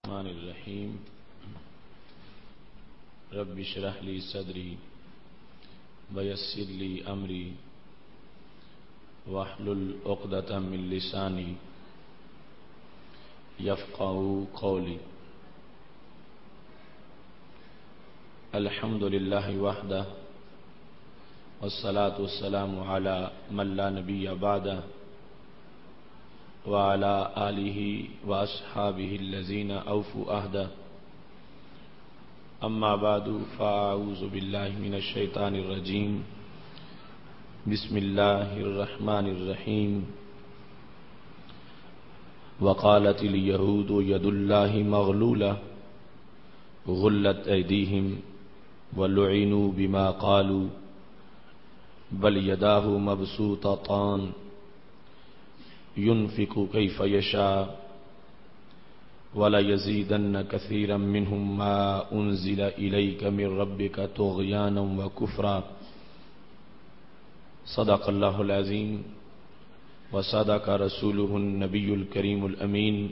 الرحمن الرحیم رب اشرح لی صدری ویسر لی امری واحلل عقدۃ من لسانی یفقهوا قولی. الحمد للہ وحدہ والصلاة والسلام علی من لا نبی بعدہ وعلى آلہ واصحابہ الذین اوفوا عہدہ. اما بعد فاعوذ باللہ من الشیطان الرجیم. بسم اللہ الرحمن الرحیم. وقالت الیہود ید اللہ مغلولہ غلت ایدیہم ولعنوا بما قالوا بل یداہ مبسوطتان ينفق كيف يشاء وليزيدن كثيرا منهم ما أنزل إليك من ربك طغيانا وكفرا. صدق الله العظيم وصدق رسوله النبي الكريم الأمين.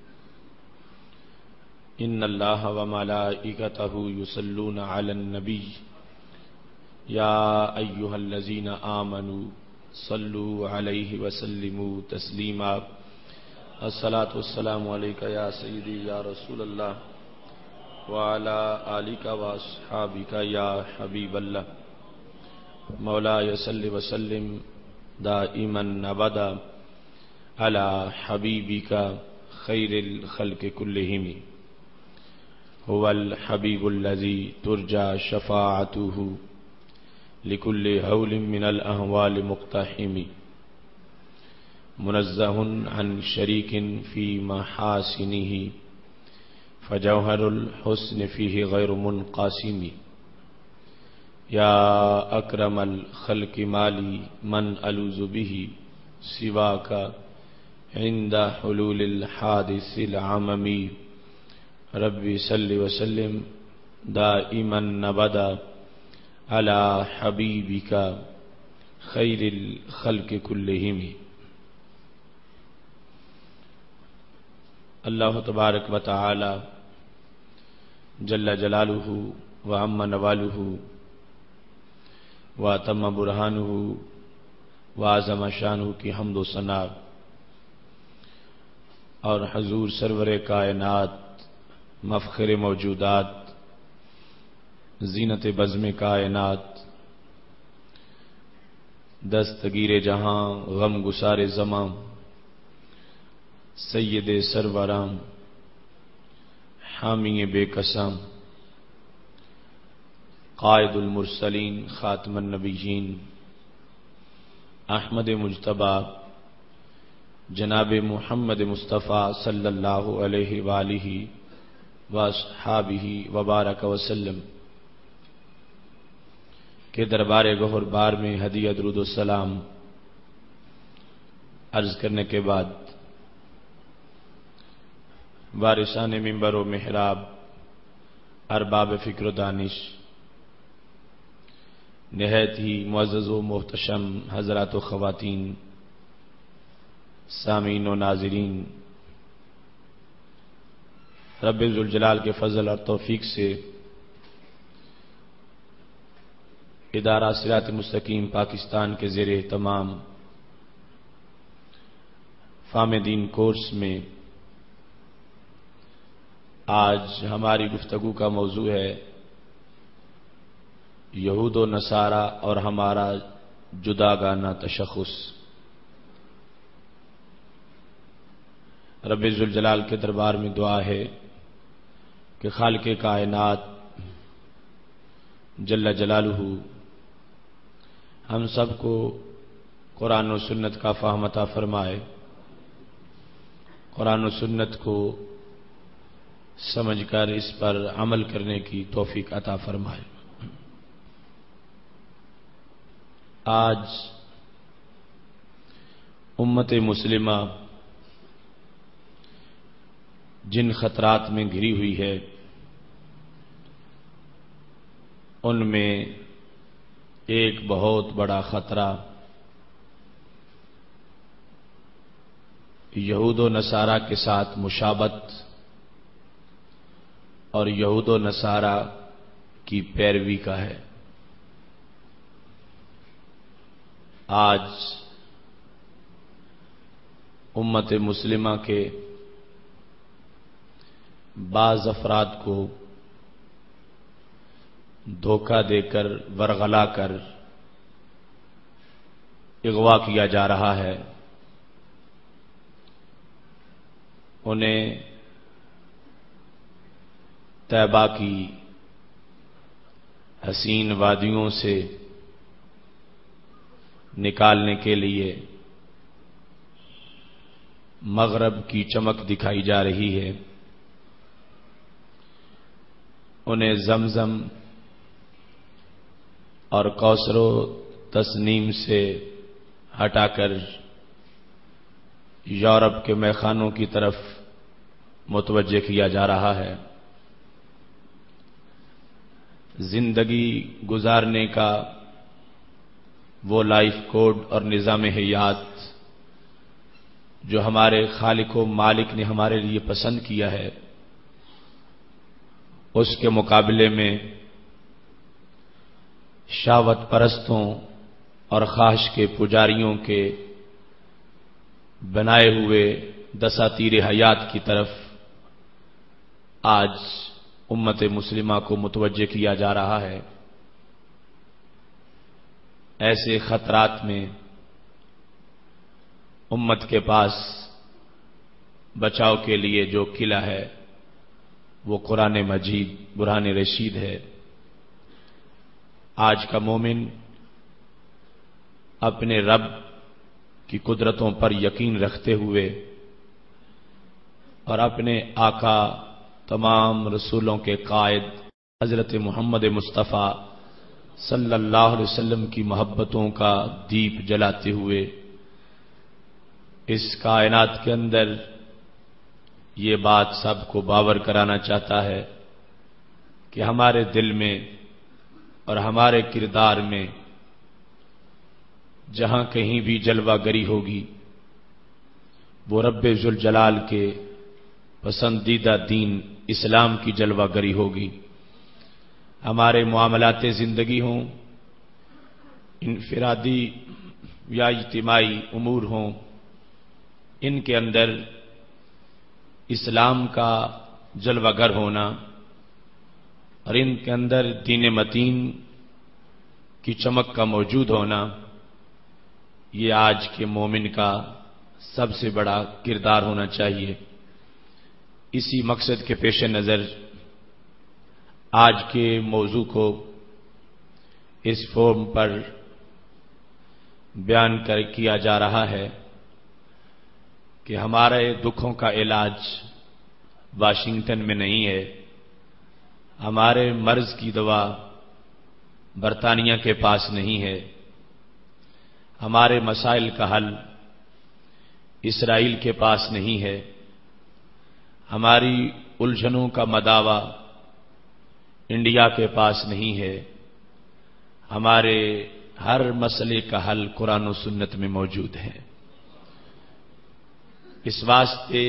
إن الله وملائكته يصلون على النبي يا أيها الذين آمنوا صلوا علیہ وسلموا تسلیما. الصلاۃ والسلام علیک یا سیدی یا رسول اللہ وعلی آلک واصحابک یا حبیب اللہ. مولاي صل وسلم دائما ابدا علی حبیبک خیر الخلق کلہم. هو الحبیب الذی ترجى شفاعته لكل هول من الأهوال مقتحم. منزه عن شريك في محاسنه فجوهر الحسن فيه غير منقاسم. يا أكرم الخلق مالي من ألوذ به سواك عند حلول الحادث العمم. ربي صل وسلم دائما أبدا علی حبیبک خیر الخلق کلہم. اللہ تبارک و تعالی جل جلالہ و عم نوالہ و تم برہانہ و اعظم شانہ کی حمد و ثنا اور حضور سرور کائنات مفخر موجودات زینت بزم کائنات دستگیر جہاں غم گسار زماں سید سرورام حامی بے قسم قائد المرسلین خاتم النبیین احمد مجتبی جناب محمد مصطفیٰ صلی اللہ علیہ وآلہ واصحابہ وبارک وسلم کے دربار گہر بار میں ہدیہ درود و سلام عرض کرنے کے بعد وارثان منبر و محراب ارباب فکر و دانش نہایت ہی معزز و محتشم حضرات و خواتین سامعین و ناظرین، رب ذوالجلال کے فضل اور توفیق سے ادارہ صراط مستقیم پاکستان کے زیر اہتمام فہم دین کورس میں آج ہماری گفتگو کا موضوع ہے یہود و نصارہ اور ہمارا جداگانہ تشخص. رب ذوالجلال کے دربار میں دعا ہے کہ خالق کائنات جل جلالہ ہم سب کو قرآن و سنت کا فہم عطا فرمائے، قرآن و سنت کو سمجھ کر اس پر عمل کرنے کی توفیق عطا فرمائے. آج امت مسلمہ جن خطرات میں گھری ہوئی ہے ان میں ایک بہت بڑا خطرہ یہود و نصارہ کے ساتھ مشابہت اور یہود و نصارہ کی پیروی کا ہے۔ آج امت مسلمہ کے بعض افراد کو دھوکہ دے کر ورغلا کر اغوا کیا جا رہا ہے۔ انہیں طیبہ کی حسین وادیوں سے نکالنے کے لیے مغرب کی چمک دکھائی جا رہی ہے۔ انہیں زمزم اور کوثر و تسنیم سے ہٹا کر یورپ کے میخانوں کی طرف متوجہ کیا جا رہا ہے۔ زندگی گزارنے کا وہ لائف کوڈ اور نظام حیات جو ہمارے خالق و مالک نے ہمارے لیے پسند کیا ہے، اس کے مقابلے میں شہوت پرستوں اور خواہش کے پجاریوں کے بنائے ہوئے دساتیر حیات کی طرف آج امت مسلمہ کو متوجہ کیا جا رہا ہے۔ ایسے خطرات میں امت کے پاس بچاؤ کے لیے جو قلعہ ہے وہ قرآن مجید برہان رشید ہے۔ آج کا مومن اپنے رب کی قدرتوں پر یقین رکھتے ہوئے اور اپنے آقا تمام رسولوں کے قائد حضرت محمد مصطفیٰ صلی اللہ علیہ وسلم کی محبتوں کا دیپ جلاتے ہوئے اس کائنات کے اندر یہ بات سب کو باور کرانا چاہتا ہے کہ ہمارے دل میں اور ہمارے کردار میں جہاں کہیں بھی جلوہ گری ہوگی وہ رب ذوالجلال کے پسندیدہ دین اسلام کی جلوہ گری ہوگی۔ ہمارے معاملات زندگی ہوں، انفرادی یا اجتماعی امور ہوں، ان کے اندر اسلام کا جلوہ گر ہونا اور ان کے اندر دین متین کی چمک کا موجود ہونا، یہ آج کے مومن کا سب سے بڑا کردار ہونا چاہیے۔ اسی مقصد کے پیش نظر آج کے موضوع کو اس فورم پر بیان کیا جا رہا ہے کہ ہمارے دکھوں کا علاج واشنگٹن میں نہیں ہے، ہمارے مرض کی دوا برطانیہ کے پاس نہیں ہے، ہمارے مسائل کا حل اسرائیل کے پاس نہیں ہے، ہماری الجھنوں کا مداوا انڈیا کے پاس نہیں ہے، ہمارے ہر مسئلے کا حل قرآن و سنت میں موجود ہے۔ اس واسطے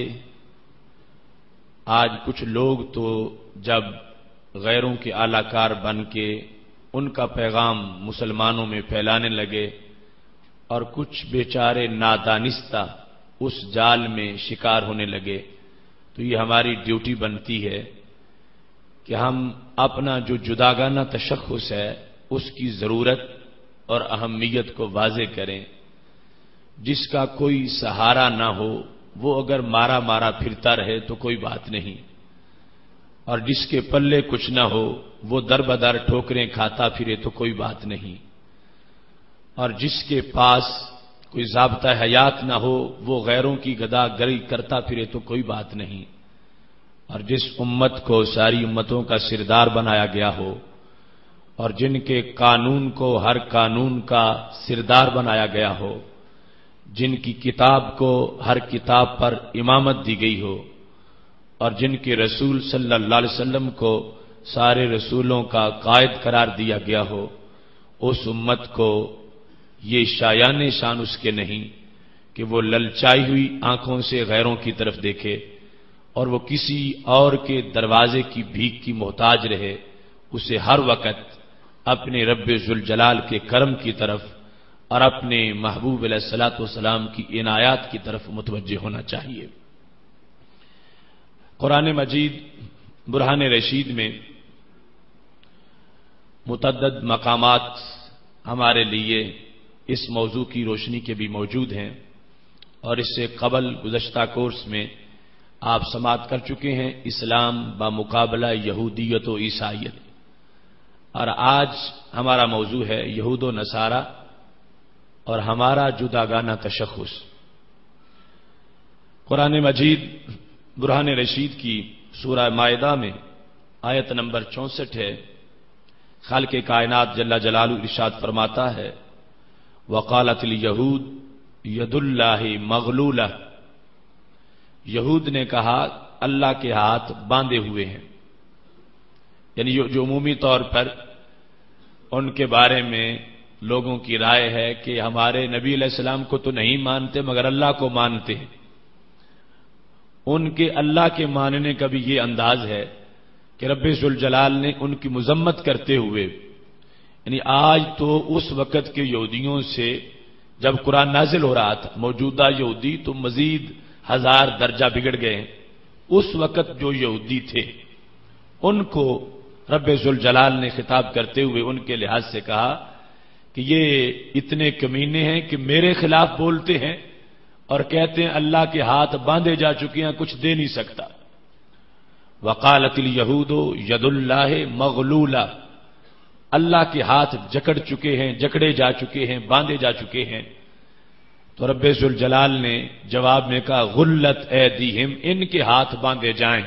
آج کچھ لوگ تو جب غیروں کے اعلی کار بن کے ان کا پیغام مسلمانوں میں پھیلانے لگے اور کچھ بیچارے نادانستہ اس جال میں شکار ہونے لگے، تو یہ ہماری ڈیوٹی بنتی ہے کہ ہم اپنا جو جداگانہ تشخص ہے اس کی ضرورت اور اہمیت کو واضح کریں۔ جس کا کوئی سہارا نہ ہو وہ اگر مارا مارا پھرتا رہے تو کوئی بات نہیں، اور جس کے پلے کچھ نہ ہو وہ در بدر ٹھوکریں کھاتا پھرے تو کوئی بات نہیں، اور جس کے پاس کوئی ضابطہ حیات نہ ہو وہ غیروں کی گدا گری کرتا پھرے تو کوئی بات نہیں، اور جس امت کو ساری امتوں کا سردار بنایا گیا ہو اور جن کے قانون کو ہر قانون کا سردار بنایا گیا ہو، جن کی کتاب کو ہر کتاب پر امامت دی گئی ہو، اور جن کے رسول صلی اللہ علیہ وسلم کو سارے رسولوں کا قائد قرار دیا گیا ہو، اس امت کو یہ شایان شان اس کے نہیں کہ وہ للچائی ہوئی آنکھوں سے غیروں کی طرف دیکھے اور وہ کسی اور کے دروازے کی بھیک کی محتاج رہے، اسے ہر وقت اپنے رب ذوالجلال کے کرم کی طرف اور اپنے محبوب علیہ الصلوۃ والسلام کی عنایات کی طرف متوجہ ہونا چاہیے۔ قرآن مجید برہان رشید میں متعدد مقامات ہمارے لیے اس موضوع کی روشنی کے بھی موجود ہیں، اور اس سے قبل گزشتہ کورس میں آپ سماعت کر چکے ہیں اسلام بمقابلہ یہودیت و عیسائیت، اور آج ہمارا موضوع ہے یہود و نصارہ اور ہمارا جداگانہ تشخص۔ قرآن مجید برہان رشید کی سورہ مائدہ میں آیت نمبر 64 ہے، خالق کائنات جل جلالہ ارشاد فرماتا ہے وقالت الیہود ید اللہ مغلولہ، یہود نے کہا اللہ کے ہاتھ باندھے ہوئے ہیں، یعنی جو عمومی طور پر ان کے بارے میں لوگوں کی رائے ہے کہ ہمارے نبی علیہ السلام کو تو نہیں مانتے مگر اللہ کو مانتے ہیں، ان کے اللہ کے ماننے کا بھی یہ انداز ہے کہ رب ذوالجلال نے ان کی مذمت کرتے ہوئے، یعنی آج تو اس وقت کے یہودیوں سے جب قرآن نازل ہو رہا تھا، موجودہ یہودی تو مزید 1000 درجہ بگڑ گئے ہیں، اس وقت جو یہودی تھے ان کو رب ذوالجلال نے خطاب کرتے ہوئے ان کے لحاظ سے کہا کہ یہ اتنے کمینے ہیں کہ میرے خلاف بولتے ہیں اور کہتے ہیں اللہ کے ہاتھ باندھے جا چکے ہیں، کچھ دے نہیں سکتا۔ وقالت الیہود ید اللہ مغلولہ، اللہ کے ہاتھ جکڑ چکے ہیں، جکڑے جا چکے ہیں، باندھے جا چکے ہیں۔ تو رب ذوالجلال نے جواب میں کہا غلت ایدیہم، ان کے ہاتھ باندھے جائیں،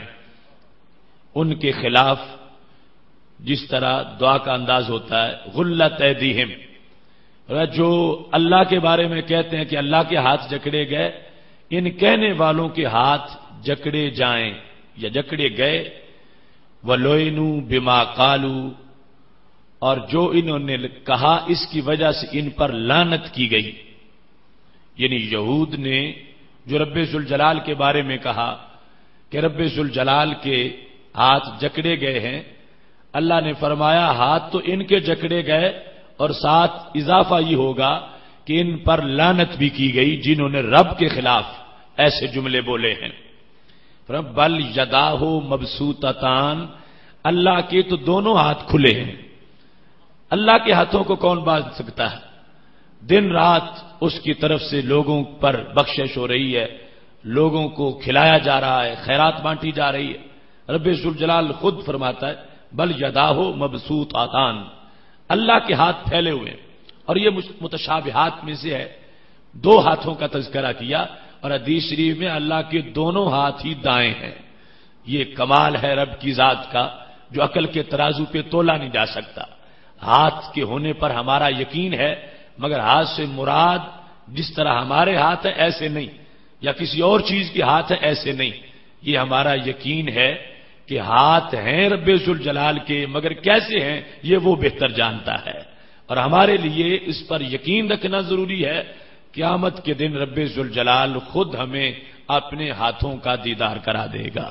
ان کے خلاف جس طرح دعا کا انداز ہوتا ہے غلت ایدیہم، جو اللہ کے بارے میں کہتے ہیں کہ اللہ کے ہاتھ جکڑے گئے، ان کہنے والوں کے ہاتھ جکڑے جائیں یا جکڑے گئے۔ وَلُعِنُوا بِمَا قَالُوا، اور جو انہوں نے کہا اس کی وجہ سے ان پر لعنت کی گئی، یعنی یہود نے جو رب ذوالجلال کے بارے میں کہا کہ رب ذوالجلال کے ہاتھ جکڑے گئے ہیں، اللہ نے فرمایا ہاتھ تو ان کے جکڑے گئے اور ساتھ اضافہ یہ ہوگا کہ ان پر لعنت بھی کی گئی جنہوں نے رب کے خلاف ایسے جملے بولے ہیں۔ بل یداہ مبسوطتان، اللہ کے تو دونوں ہاتھ کھلے ہیں، اللہ کے ہاتھوں کو کون باندھ سکتا ہے؟ دن رات اس کی طرف سے لوگوں پر بخشش ہو رہی ہے، لوگوں کو کھلایا جا رہا ہے، خیرات بانٹی جا رہی ہے۔ رب ذوالجلال خود فرماتا ہے بل یداہ مبسوطتان، اللہ کے ہاتھ پھیلے ہوئے ہیں، اور یہ متشابہات میں سے ہے۔ 2 ہاتھوں کا تذکرہ کیا، اور حدیث شریف میں اللہ کے دونوں ہاتھ ہی دائیں ہیں۔ یہ کمال ہے رب کی ذات کا جو عقل کے ترازو پہ تولا نہیں جا سکتا۔ ہاتھ کے ہونے پر ہمارا یقین ہے، مگر ہاتھ سے مراد جس طرح ہمارے ہاتھ ہیں ایسے نہیں، یا کسی اور چیز کے ہاتھ ہیں ایسے نہیں، یہ ہمارا یقین ہے کہ ہاتھ ہیں رب ذوالجلال کے، مگر کیسے ہیں یہ وہ بہتر جانتا ہے، اور ہمارے لیے اس پر یقین رکھنا ضروری ہے۔ قیامت کے دن رب ذوالجلال خود ہمیں اپنے ہاتھوں کا دیدار کرا دے گا۔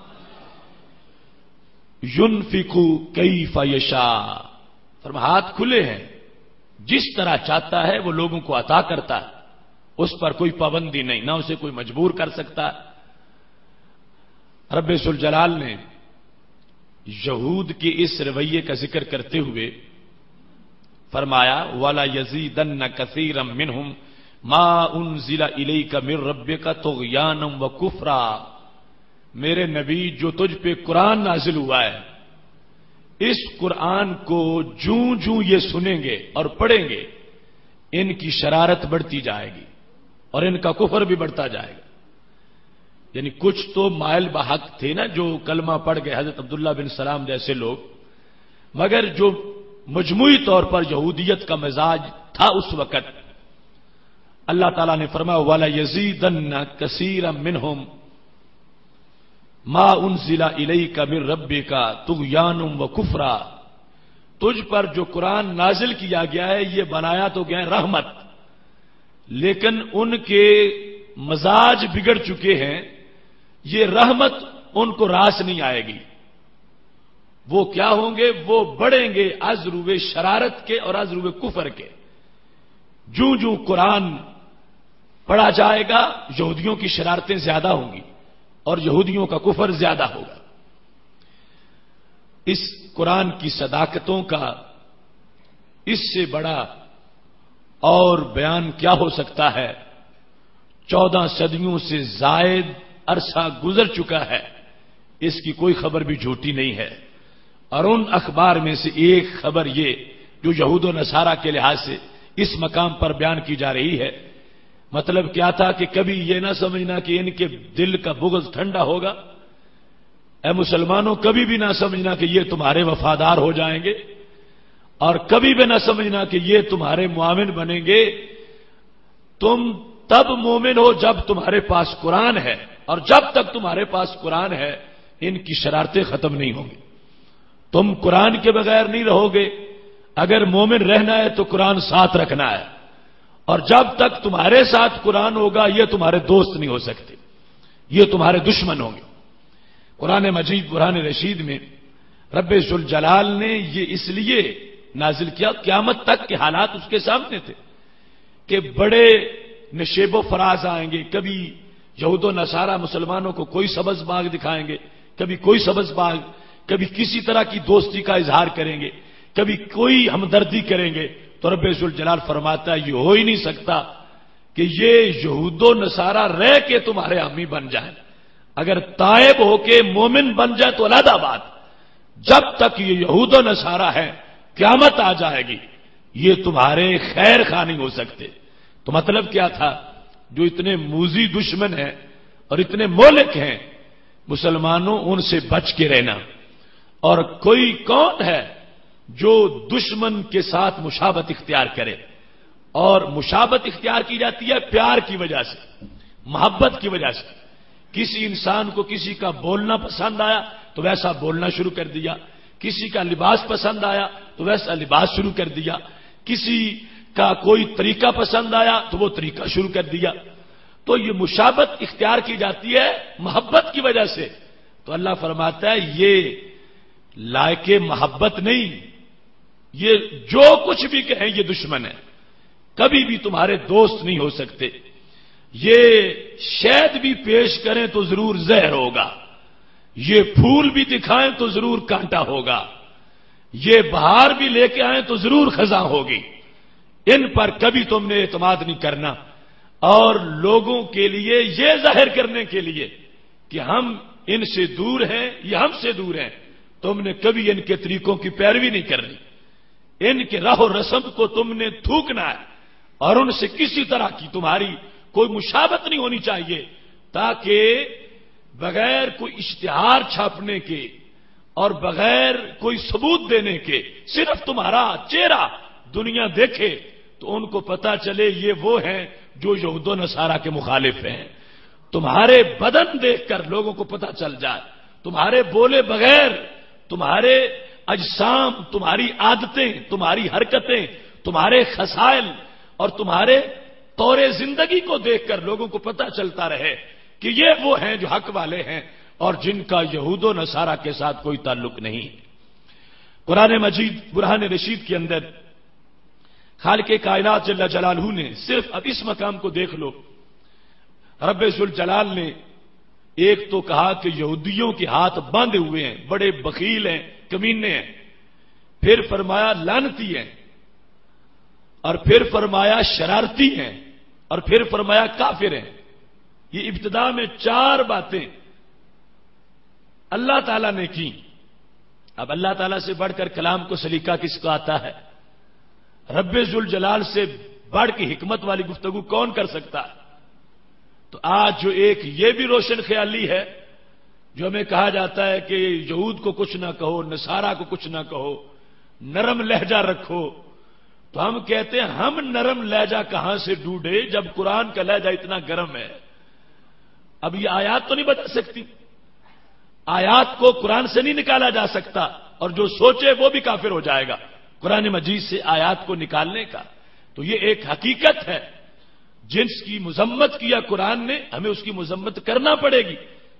ينفق کیف یشاء، فرما ہاتھ کھلے ہیں، جس طرح چاہتا ہے وہ لوگوں کو عطا کرتا ہے، اس پر کوئی پابندی نہیں، نہ اسے کوئی مجبور کر سکتا۔ رب ذوالجلال نے یہود کے اس رویے کا ذکر کرتے ہوئے فرمایا وَلَا يَزِيدَنَّ كَثِيرًا مِّنْهُمْ مَا أُنزِلَ إِلَيْكَ مِن رَّبِّكَ طُغْيَانًا وَكُفْرًا، میرے نبی جو تجھ پہ قرآن نازل ہوا ہے، اس قرآن کو جوں جوں یہ سنیں گے اور پڑھیں گے ان کی شرارت بڑھتی جائے گی اور ان کا کفر بھی بڑھتا جائے گا۔ یعنی کچھ تو مائل بحق تھے نا جو کلمہ پڑھ گئے، حضرت عبداللہ بن سلام جیسے لوگ، مگر جو مجموعی طور پر یہودیت کا مزاج تھا اس وقت، اللہ تعالیٰ نے فرمایا وَلَا يَزِيدَنَّ كَثِيرًا مِّنْهُمْ مَا أُنزِلَ إِلَيْكَ مِن رَّبِّكَ طُغْيَانًا وَكُفْرًا، تجھ پر جو قرآن نازل کیا گیا ہے یہ بنایا تو گیا ہے رحمت، لیکن ان کے مزاج بگڑ چکے ہیں یہ رحمت ان کو راس نہیں آئے گی. وہ کیا ہوں گے؟ وہ بڑھیں گے ازروے شرارت کے اور ازروے کفر کے. جوں جوں قرآن پڑھا جائے گا یہودیوں کی شرارتیں زیادہ ہوں گی اور یہودیوں کا کفر زیادہ ہوگا. اس قرآن کی صداقتوں کا اس سے بڑا اور بیان کیا ہو سکتا ہے؟ 14 صدیوں سے زائد عرصہ گزر چکا ہے، اس کی کوئی خبر بھی جھوٹی نہیں ہے. اور ان اخبار میں سے ایک خبر یہ جو یہود و نصارہ کے لحاظ سے اس مقام پر بیان کی جا رہی ہے، مطلب کیا تھا کہ کبھی یہ نہ سمجھنا کہ ان کے دل کا بغض ٹھنڈا ہوگا. اے مسلمانوں، کبھی بھی نہ سمجھنا کہ یہ تمہارے وفادار ہو جائیں گے، اور کبھی بھی نہ سمجھنا کہ یہ تمہارے معاون بنیں گے. تم تب مومن ہو جب تمہارے پاس قرآن ہے، اور جب تک تمہارے پاس قرآن ہے ان کی شرارتیں ختم نہیں ہوں گی. تم قرآن کے بغیر نہیں رہو گے. اگر مومن رہنا ہے تو قرآن ساتھ رکھنا ہے، اور جب تک تمہارے ساتھ قرآن ہوگا یہ تمہارے دوست نہیں ہو سکتے، یہ تمہارے دشمن ہوں گے. قرآن مجید برہان رشید میں رب ذوالجلال نے یہ اس لیے نازل کیا، قیامت تک کے حالات اس کے سامنے تھے کہ بڑے نشیب و فراز آئیں گے. کبھی یہود و نصارہ مسلمانوں کو کوئی سبز باغ دکھائیں گے، کبھی کوئی سبز باغ، کبھی کسی طرح کی دوستی کا اظہار کریں گے، کبھی کوئی ہمدردی کریں گے. تو رب ذوالجلال فرماتا ہے یہ ہو ہی نہیں سکتا کہ یہ یہود و نصارہ رہ کے تمہارے حامی بن جائیں. اگر تائب ہو کے مومن بن جائے تو علیحدہ بات، جب تک یہ یہود و نصارہ ہے قیامت آ جائے گی یہ تمہارے خیر خواہ نہیں ہو سکتے. تو مطلب کیا تھا؟ جو اتنے موذی دشمن ہیں اور اتنے مہلک ہیں مسلمانوں، ان سے بچ کے رہنا. اور کوئی کون ہے جو دشمن کے ساتھ مشابہت اختیار کرے؟ اور مشابہت اختیار کی جاتی ہے پیار کی وجہ سے، محبت کی وجہ سے. کسی انسان کو کسی کا بولنا پسند آیا تو ویسا بولنا شروع کر دیا، کسی کا لباس پسند آیا تو ویسا لباس شروع کر دیا، کسی کا کوئی طریقہ پسند آیا تو وہ طریقہ شروع کر دیا. تو یہ مشابہت اختیار کی جاتی ہے محبت کی وجہ سے. تو اللہ فرماتا ہے یہ لائق محبت نہیں، یہ جو کچھ بھی کہیں یہ دشمن ہے، کبھی بھی تمہارے دوست نہیں ہو سکتے. یہ شہد بھی پیش کریں تو ضرور زہر ہوگا، یہ پھول بھی دکھائیں تو ضرور کانٹا ہوگا، یہ بہار بھی لے کے آئیں تو ضرور خزاں ہوگی. ان پر کبھی تم نے اعتماد نہیں کرنا. اور لوگوں کے لیے یہ ظاہر کرنے کے لیے کہ ہم ان سے دور ہیں، یہ ہم سے دور ہیں، تم نے کبھی ان کے طریقوں کی پیروی نہیں کرنی. ان کے راہ و رسم کو تم نے تھوکنا ہے، اور ان سے کسی طرح کی تمہاری کوئی مشابہت نہیں ہونی چاہیے، تاکہ بغیر کوئی اشتہار چھاپنے کے اور بغیر کوئی ثبوت دینے کے صرف تمہارا چہرہ دنیا دیکھے تو ان کو پتا چلے یہ وہ ہیں جو یہود و نصارہ کے مخالف ہیں. تمہارے بدن دیکھ کر لوگوں کو پتا چل جائے، تمہارے بولے بغیر، تمہارے اجسام، تمہاری عادتیں، تمہاری حرکتیں، تمہارے خصائل اور تمہارے طور زندگی کو دیکھ کر لوگوں کو پتا چلتا رہے کہ یہ وہ ہیں جو حق والے ہیں اور جن کا یہود و نصارہ کے ساتھ کوئی تعلق نہیں. قرآن مجید برہان رشید کے اندر خالق کائنات جل جلالہ نے صرف اب اس مقام کو دیکھ لو، رب ذوالجلال نے ایک تو کہا کہ یہودیوں کے ہاتھ باندھے ہوئے ہیں، بڑے بخیل ہیں، کمینے ہیں، پھر فرمایا لعنتی ہیں، اور پھر فرمایا شرارتی ہیں، اور پھر فرمایا کافر ہیں. یہ ابتدا میں 4 باتیں اللہ تعالیٰ نے کی. اب اللہ تعالیٰ سے بڑھ کر کلام کو سلیقہ کس کو آتا ہے؟ رب ذوالجلال سے بڑھ کے حکمت والی گفتگو کون کر سکتا ہے؟ تو آج جو ایک یہ بھی روشن خیالی ہے جو ہمیں کہا جاتا ہے کہ یہود کو کچھ نہ کہو، نصارہ کو کچھ نہ کہو، نرم لہجہ رکھو، تو ہم کہتے ہیں ہم نرم لہجہ کہاں سے ڈھونڈے جب قرآن کا لہجہ اتنا گرم ہے. اب یہ آیات تو نہیں بتا سکتی، آیات کو قرآن سے نہیں نکالا جا سکتا، اور جو سوچے وہ بھی کافر ہو جائے گا قرآن مجید سے آیات کو نکالنے کا. تو یہ ایک حقیقت ہے جنس کی مذمت کیا قرآن نے، ہمیں اس کی مذمت کرنا پڑے گی.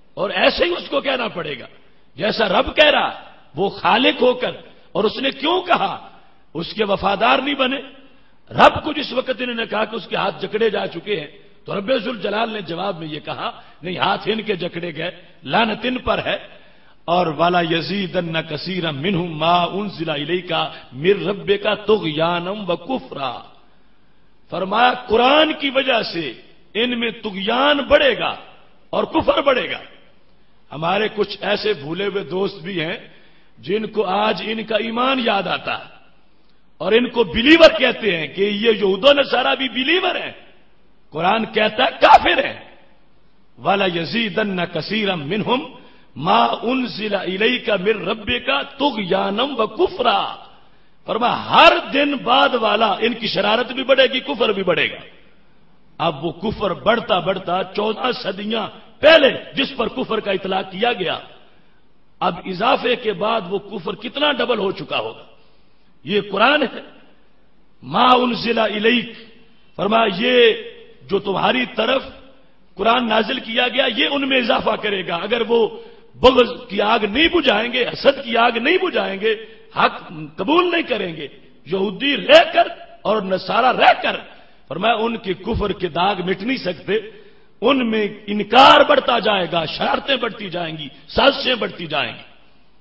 اور ایسے ہی اس کو کہنا پڑے گا جیسا رب کہہ رہا، وہ خالق ہو کر. اور اس نے کیوں کہا؟ اس کے وفادار نہیں بنے. رب کو جس وقت انہوں نے کہا کہ اس کے ہاتھ جکڑے جا چکے ہیں، تو رب ذوالجلال نے جواب میں یہ کہا نہیں، ہاتھ ان کے جکڑے گئے، لعنت ان پر ہے. اور والا یزیدن کثیرا منہم ما انزل الیک من ربک طغیانا وکفرا. فرمایا قرآن کی وجہ سے ان میں طغیان بڑھے گا اور کفر بڑھے گا. ہمارے کچھ ایسے بھولے ہوئے دوست بھی ہیں جن کو آج ان کا ایمان یاد آتا ہے اور ان کو بلیور کہتے ہیں کہ یہ یہود و نصارہ بھی بلیور ہیں. قرآن کہتا ہے کافر ہیں. والا یزیدن کثیرا منہم ما انزل الیک من ربک طغیانا وکفرا. فرمایا ہر دن بعد والا ان کی شرارت بھی بڑھے گی، کفر بھی بڑھے گا. اب وہ کفر بڑھتا بڑھتا 14 صدیاں پہلے جس پر کفر کا اطلاق کیا گیا، اب اضافے کے بعد وہ کفر کتنا ڈبل ہو چکا ہوگا. یہ قرآن ہے. ما انزل الیک، فرمایا یہ جو تمہاری طرف قرآن نازل کیا گیا یہ ان میں اضافہ کرے گا. اگر وہ بغض کی آگ نہیں بجھائیں گے، حسد کی آگ نہیں بجھائیں گے، حق قبول نہیں کریں گے، یہودی رہ کر اور نصارہ رہ کر، فرمایا ان کے کفر کے داغ مٹ نہیں سکتے. ان میں انکار بڑھتا جائے گا، شرارتیں بڑھتی جائیں گی، سازشیں بڑھتی جائیں گی.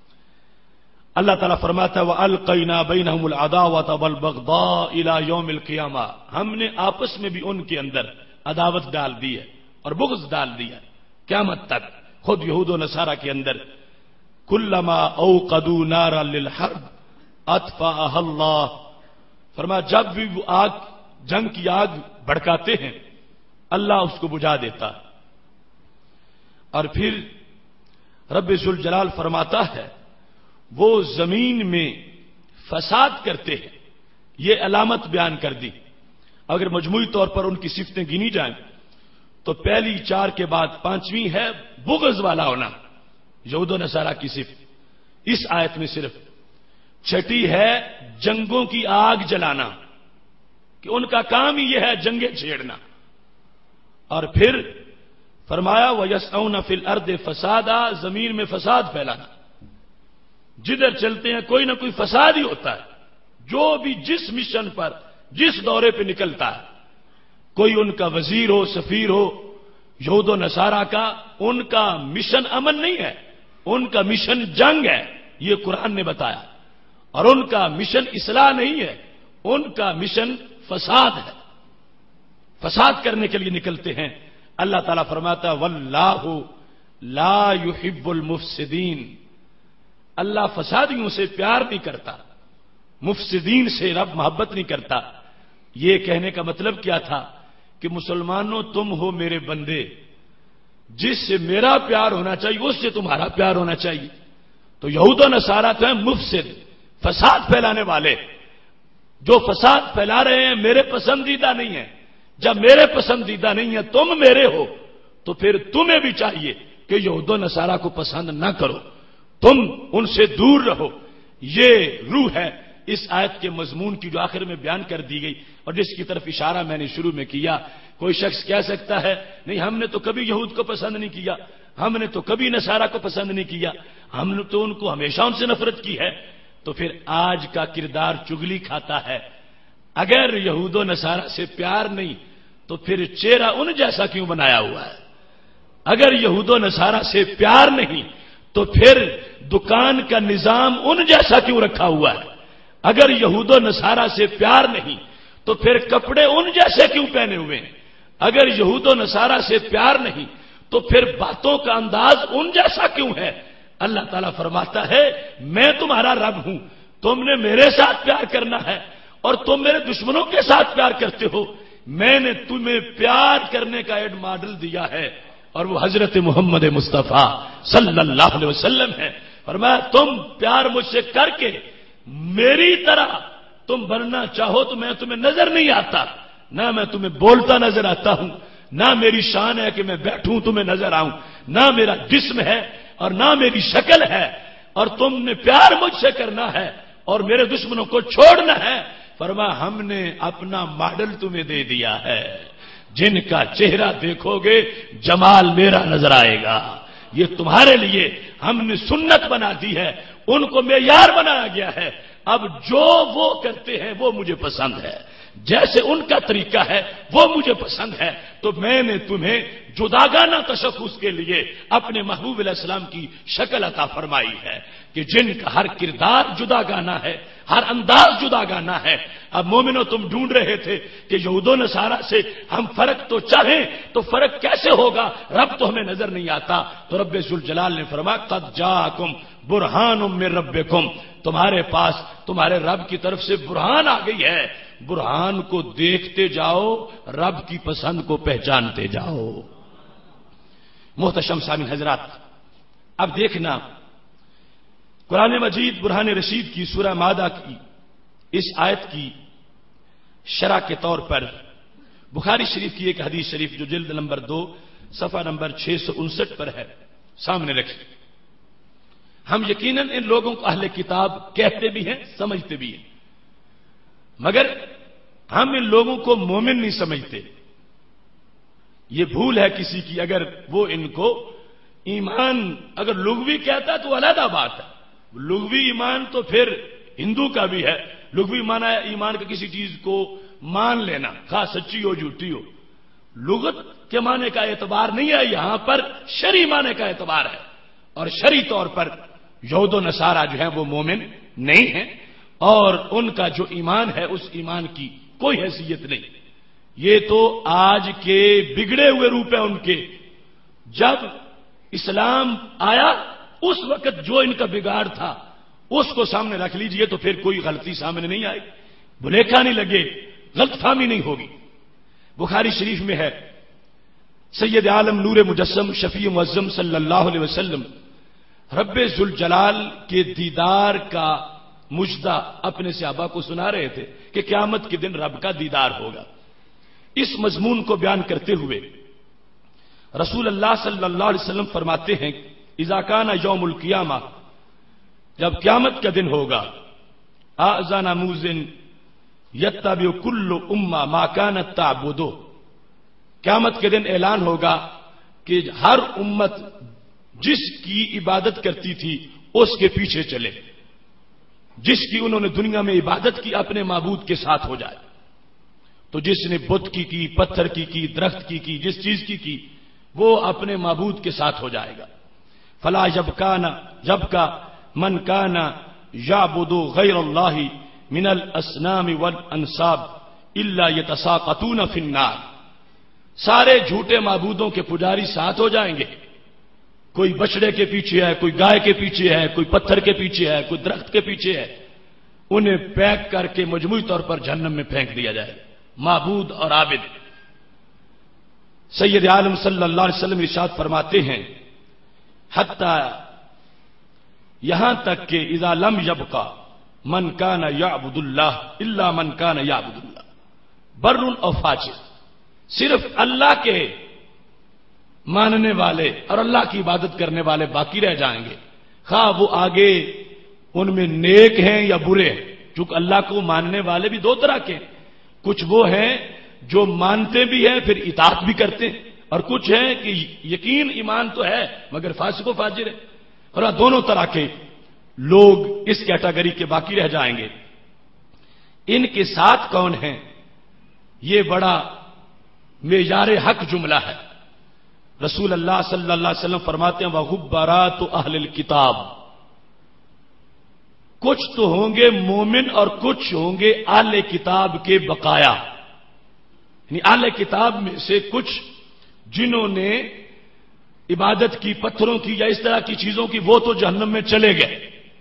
اللہ تعالیٰ فرماتا ہے وَأَلْقَيْنَا بَيْنَهُمُ الْعَدَاوَةَ وَالْبَغْضَاءَ إِلَى يَوْمِ الْقِيَامَةِ. ہم نے آپس میں بھی ان کے اندر عداوت ڈال دی ہے اور بغض ڈال دیا قیامت تک. خود یہود و نصارہ کے اندر کلما اوقدوا نارا للحرب اطفاها اللہ. فرمایا جب بھی وہ آگ، جنگ کی آگ بھڑکاتے ہیں اللہ اس کو بجھا دیتا. اور پھر رب ذوالجلال فرماتا ہے وہ زمین میں فساد کرتے ہیں. یہ علامت بیان کر دی. اگر مجموعی طور پر ان کی صفتیں گنی جائیں تو پہلی 4 کے بعد 5ویں ہے بغض والا ہونا، یہود و نصارہ کی صفت اس آیت میں صرف. 6 ہے جنگوں کی آگ جلانا، کہ ان کا کام ہی یہ ہے جنگیں چھیڑنا. اور پھر فرمایا وَيَسْعَوْنَ فِي الْأَرْضِ فَسَادًا، زمین میں فساد پھیلانا. جدھر چلتے ہیں کوئی نہ کوئی فساد ہی ہوتا ہے. جو بھی جس مشن پر جس دورے پہ نکلتا ہے، کوئی ان کا وزیر ہو، سفیر ہو، یہود و نصارہ کا، ان کا مشن امن نہیں ہے، ان کا مشن جنگ ہے. یہ قرآن نے بتایا. اور ان کا مشن اصلاح نہیں ہے، ان کا مشن فساد ہے. فساد کرنے کے لیے نکلتے ہیں. اللہ تعالیٰ فرماتا ہے واللہ لا يحب المفسدین. اللہ فسادیوں سے پیار نہیں کرتا، مفسدین سے رب محبت نہیں کرتا. یہ کہنے کا مطلب کیا تھا کہ مسلمانوں تم ہو میرے بندے، جس سے میرا پیار ہونا چاہیے اس سے تمہارا پیار ہونا چاہیے. تو یہود و نصارہ تو ہیں مفسد، فساد پھیلانے والے. جو فساد پھیلا رہے ہیں میرے پسندیدہ نہیں ہیں. جب میرے پسندیدہ نہیں ہیں، تم میرے ہو، تو پھر تمہیں بھی چاہیے کہ یہود و نصارہ کو پسند نہ کرو، تم ان سے دور رہو. یہ روح ہے اس آیت کے مضمون کی جو آخر میں بیان کر دی گئی اور جس کی طرف اشارہ میں نے شروع میں کیا. کوئی شخص کہہ سکتا ہے نہیں ہم نے تو کبھی یہود کو پسند نہیں کیا، ہم نے تو کبھی نصارہ کو پسند نہیں کیا، ہم نے تو ان کو ہمیشہ ان سے نفرت کی ہے. تو پھر آج کا کردار چگلی کھاتا ہے. اگر یہود و نصارہ سے پیار نہیں تو پھر چہرہ ان جیسا کیوں بنایا ہوا ہے؟ اگر یہود و نصارہ سے پیار نہیں تو پھر دکان کا نظام ان جیسا کیوں رکھا ہوا ہے؟ اگر یہود و نصارہ سے پیار نہیں تو پھر کپڑے ان جیسے کیوں پہنے ہوئے ہیں؟ اگر یہود و نصارہ سے پیار نہیں تو پھر باتوں کا انداز ان جیسا کیوں ہے؟ اللہ تعالیٰ فرماتا ہے میں تمہارا رب ہوں، تم نے میرے ساتھ پیار کرنا ہے اور تم میرے دشمنوں کے ساتھ پیار کرتے ہو. میں نے تمہیں پیار کرنے کا ایڈ ماڈل دیا ہے اور وہ حضرت محمد مصطفیٰ صلی اللہ علیہ وسلم ہے. فرمایا تم پیار مجھ سے کر کے میری طرح تم بننا چاہو تو میں تمہیں نظر نہیں آتا، نہ میں تمہیں بولتا نظر آتا ہوں، نہ میری شان ہے کہ میں بیٹھوں تمہیں نظر آؤں، نہ میرا جسم ہے اور نہ میری شکل ہے. اور تم نے پیار مجھ سے کرنا ہے اور میرے دشمنوں کو چھوڑنا ہے. فرمایا ہم نے اپنا ماڈل تمہیں دے دیا ہے، جن کا چہرہ دیکھو گے جمال میرا نظر آئے گا، یہ تمہارے لیے ہم نے سنت بنا دی ہے، ان کو معیار بنایا گیا ہے، اب جو وہ کرتے ہیں وہ مجھے پسند ہے، جیسے ان کا طریقہ ہے وہ مجھے پسند ہے، تو میں نے تمہیں جداگانہ تشخص کے لیے اپنے محبوب علیہ السلام کی شکل عطا فرمائی ہے کہ جن کا ہر کردار جداگانہ ہے، ہر انداز جداگانہ ہے۔ اب مومنو تم ڈھونڈ رہے تھے کہ یہود و نصارہ سے ہم فرق تو چاہیں تو فرق کیسے ہوگا، رب تو ہمیں نظر نہیں آتا، تو رب ذوالجلال نے فرمایا قد جاءکم برہان من ربکم، تمہارے پاس تمہارے رب کی طرف سے برہان آ گئی ہے، برہان کو دیکھتے جاؤ، رب کی پسند کو پہچانتے جاؤ۔ محتشم سامعین حضرات، اب دیکھنا قرآن مجید برہان رشید کی سورہ مائدہ کی اس آیت کی شرح کے طور پر بخاری شریف کی ایک حدیث شریف جو جلد نمبر 2 صفحہ نمبر 659 پر ہے سامنے رکھیں۔ ہم یقیناً ان لوگوں کو اہل کتاب کہتے بھی ہیں، سمجھتے بھی ہیں، مگر ہم ان لوگوں کو مومن نہیں سمجھتے۔ یہ بھول ہے کسی کی اگر وہ ان کو ایمان اگر لغوی کہتا ہے تو علیحدہ بات ہے، لغوی ایمان تو پھر ہندو کا بھی ہے، لغوی مانا ہے ایمان کا کسی چیز کو مان لینا، خاص سچی ہو جھوٹی ہو، لغت کے معنی کا اعتبار نہیں ہے، یہاں پر شرعی معنی کا اعتبار ہے، اور شرعی طور پر یہود و نصارہ جو ہیں وہ مومن نہیں ہیں، اور ان کا جو ایمان ہے اس ایمان کی کوئی حیثیت نہیں۔ یہ تو آج کے بگڑے ہوئے روپ ہیں ان کے، جب اسلام آیا اس وقت جو ان کا بگاڑ تھا اس کو سامنے رکھ لیجئے تو پھر کوئی غلطی سامنے نہیں آئے، بھلیکھا نہیں لگے، غلط فہمی نہیں ہوگی۔ بخاری شریف میں ہے سید عالم نور مجسم شفیع معظم صلی اللہ علیہ وسلم رب ذوالجلال کے دیدار کا مجدہ اپنے صحابہ کو سنا رہے تھے کہ قیامت کے دن رب کا دیدار ہوگا۔ اس مضمون کو بیان کرتے ہوئے رسول اللہ صلی اللہ علیہ وسلم فرماتے ہیں اذا کان یوم القیامہ، جب قیامت کا دن ہوگا، اذان موذن یتبع کل امہ ما کانت تعبد، قیامت کے دن اعلان ہوگا کہ ہر امت جس کی عبادت کرتی تھی اس کے پیچھے چلے، جس کی انہوں نے دنیا میں عبادت کی اپنے معبود کے ساتھ ہو جائے، تو جس نے بت کی پتھر کی درخت کی جس چیز کی وہ اپنے معبود کے ساتھ ہو جائے گا۔ فلا جب کا من کانا یعبد غیر اللہ من الاسنام والانصاب الا یتساقطون فی النار، سارے جھوٹے معبودوں کے پجاری ساتھ ہو جائیں گے، کوئی بچڑے کے پیچھے ہے، کوئی گائے کے پیچھے ہے، کوئی پتھر کے پیچھے ہے، کوئی درخت کے پیچھے ہے، انہیں پیک کر کے مجموعی طور پر جہنم میں پھینک دیا جائے، معبود اور عابد۔ سید عالم صلی اللہ علیہ وسلم ارشاد فرماتے ہیں حتی یہاں تک کہ اذا لم یبقى من کان یعبد اللہ الا من کان یعبد اللہ بر او فاجر، صرف اللہ کے ماننے والے اور اللہ کی عبادت کرنے والے باقی رہ جائیں گے، خواہ وہ آگے ان میں نیک ہیں یا برے ہیں، چونکہ اللہ کو ماننے والے بھی دو طرح کے ہیں، کچھ وہ ہیں جو مانتے بھی ہیں پھر اطاعت بھی کرتے ہیں، اور کچھ ہیں کہ یقین ایمان تو ہے مگر فاسق و فاجر ہے، اور دونوں طرح کے لوگ اس کیٹیگری کے باقی رہ جائیں گے۔ ان کے ساتھ کون ہیں، یہ بڑا معیار حق جملہ ہے۔ رسول اللہ صلی اللہ علیہ وسلم فرماتے ہیں وَغُبَّرَاتُ أَهْلِ الْكِتَابِ، کچھ تو ہوں گے مومن اور کچھ ہوں گے اہل کتاب کے بقایا، یعنی اہل کتاب میں سے کچھ جنہوں نے عبادت کی پتھروں کی یا اس طرح کی چیزوں کی وہ تو جہنم میں چلے گئے،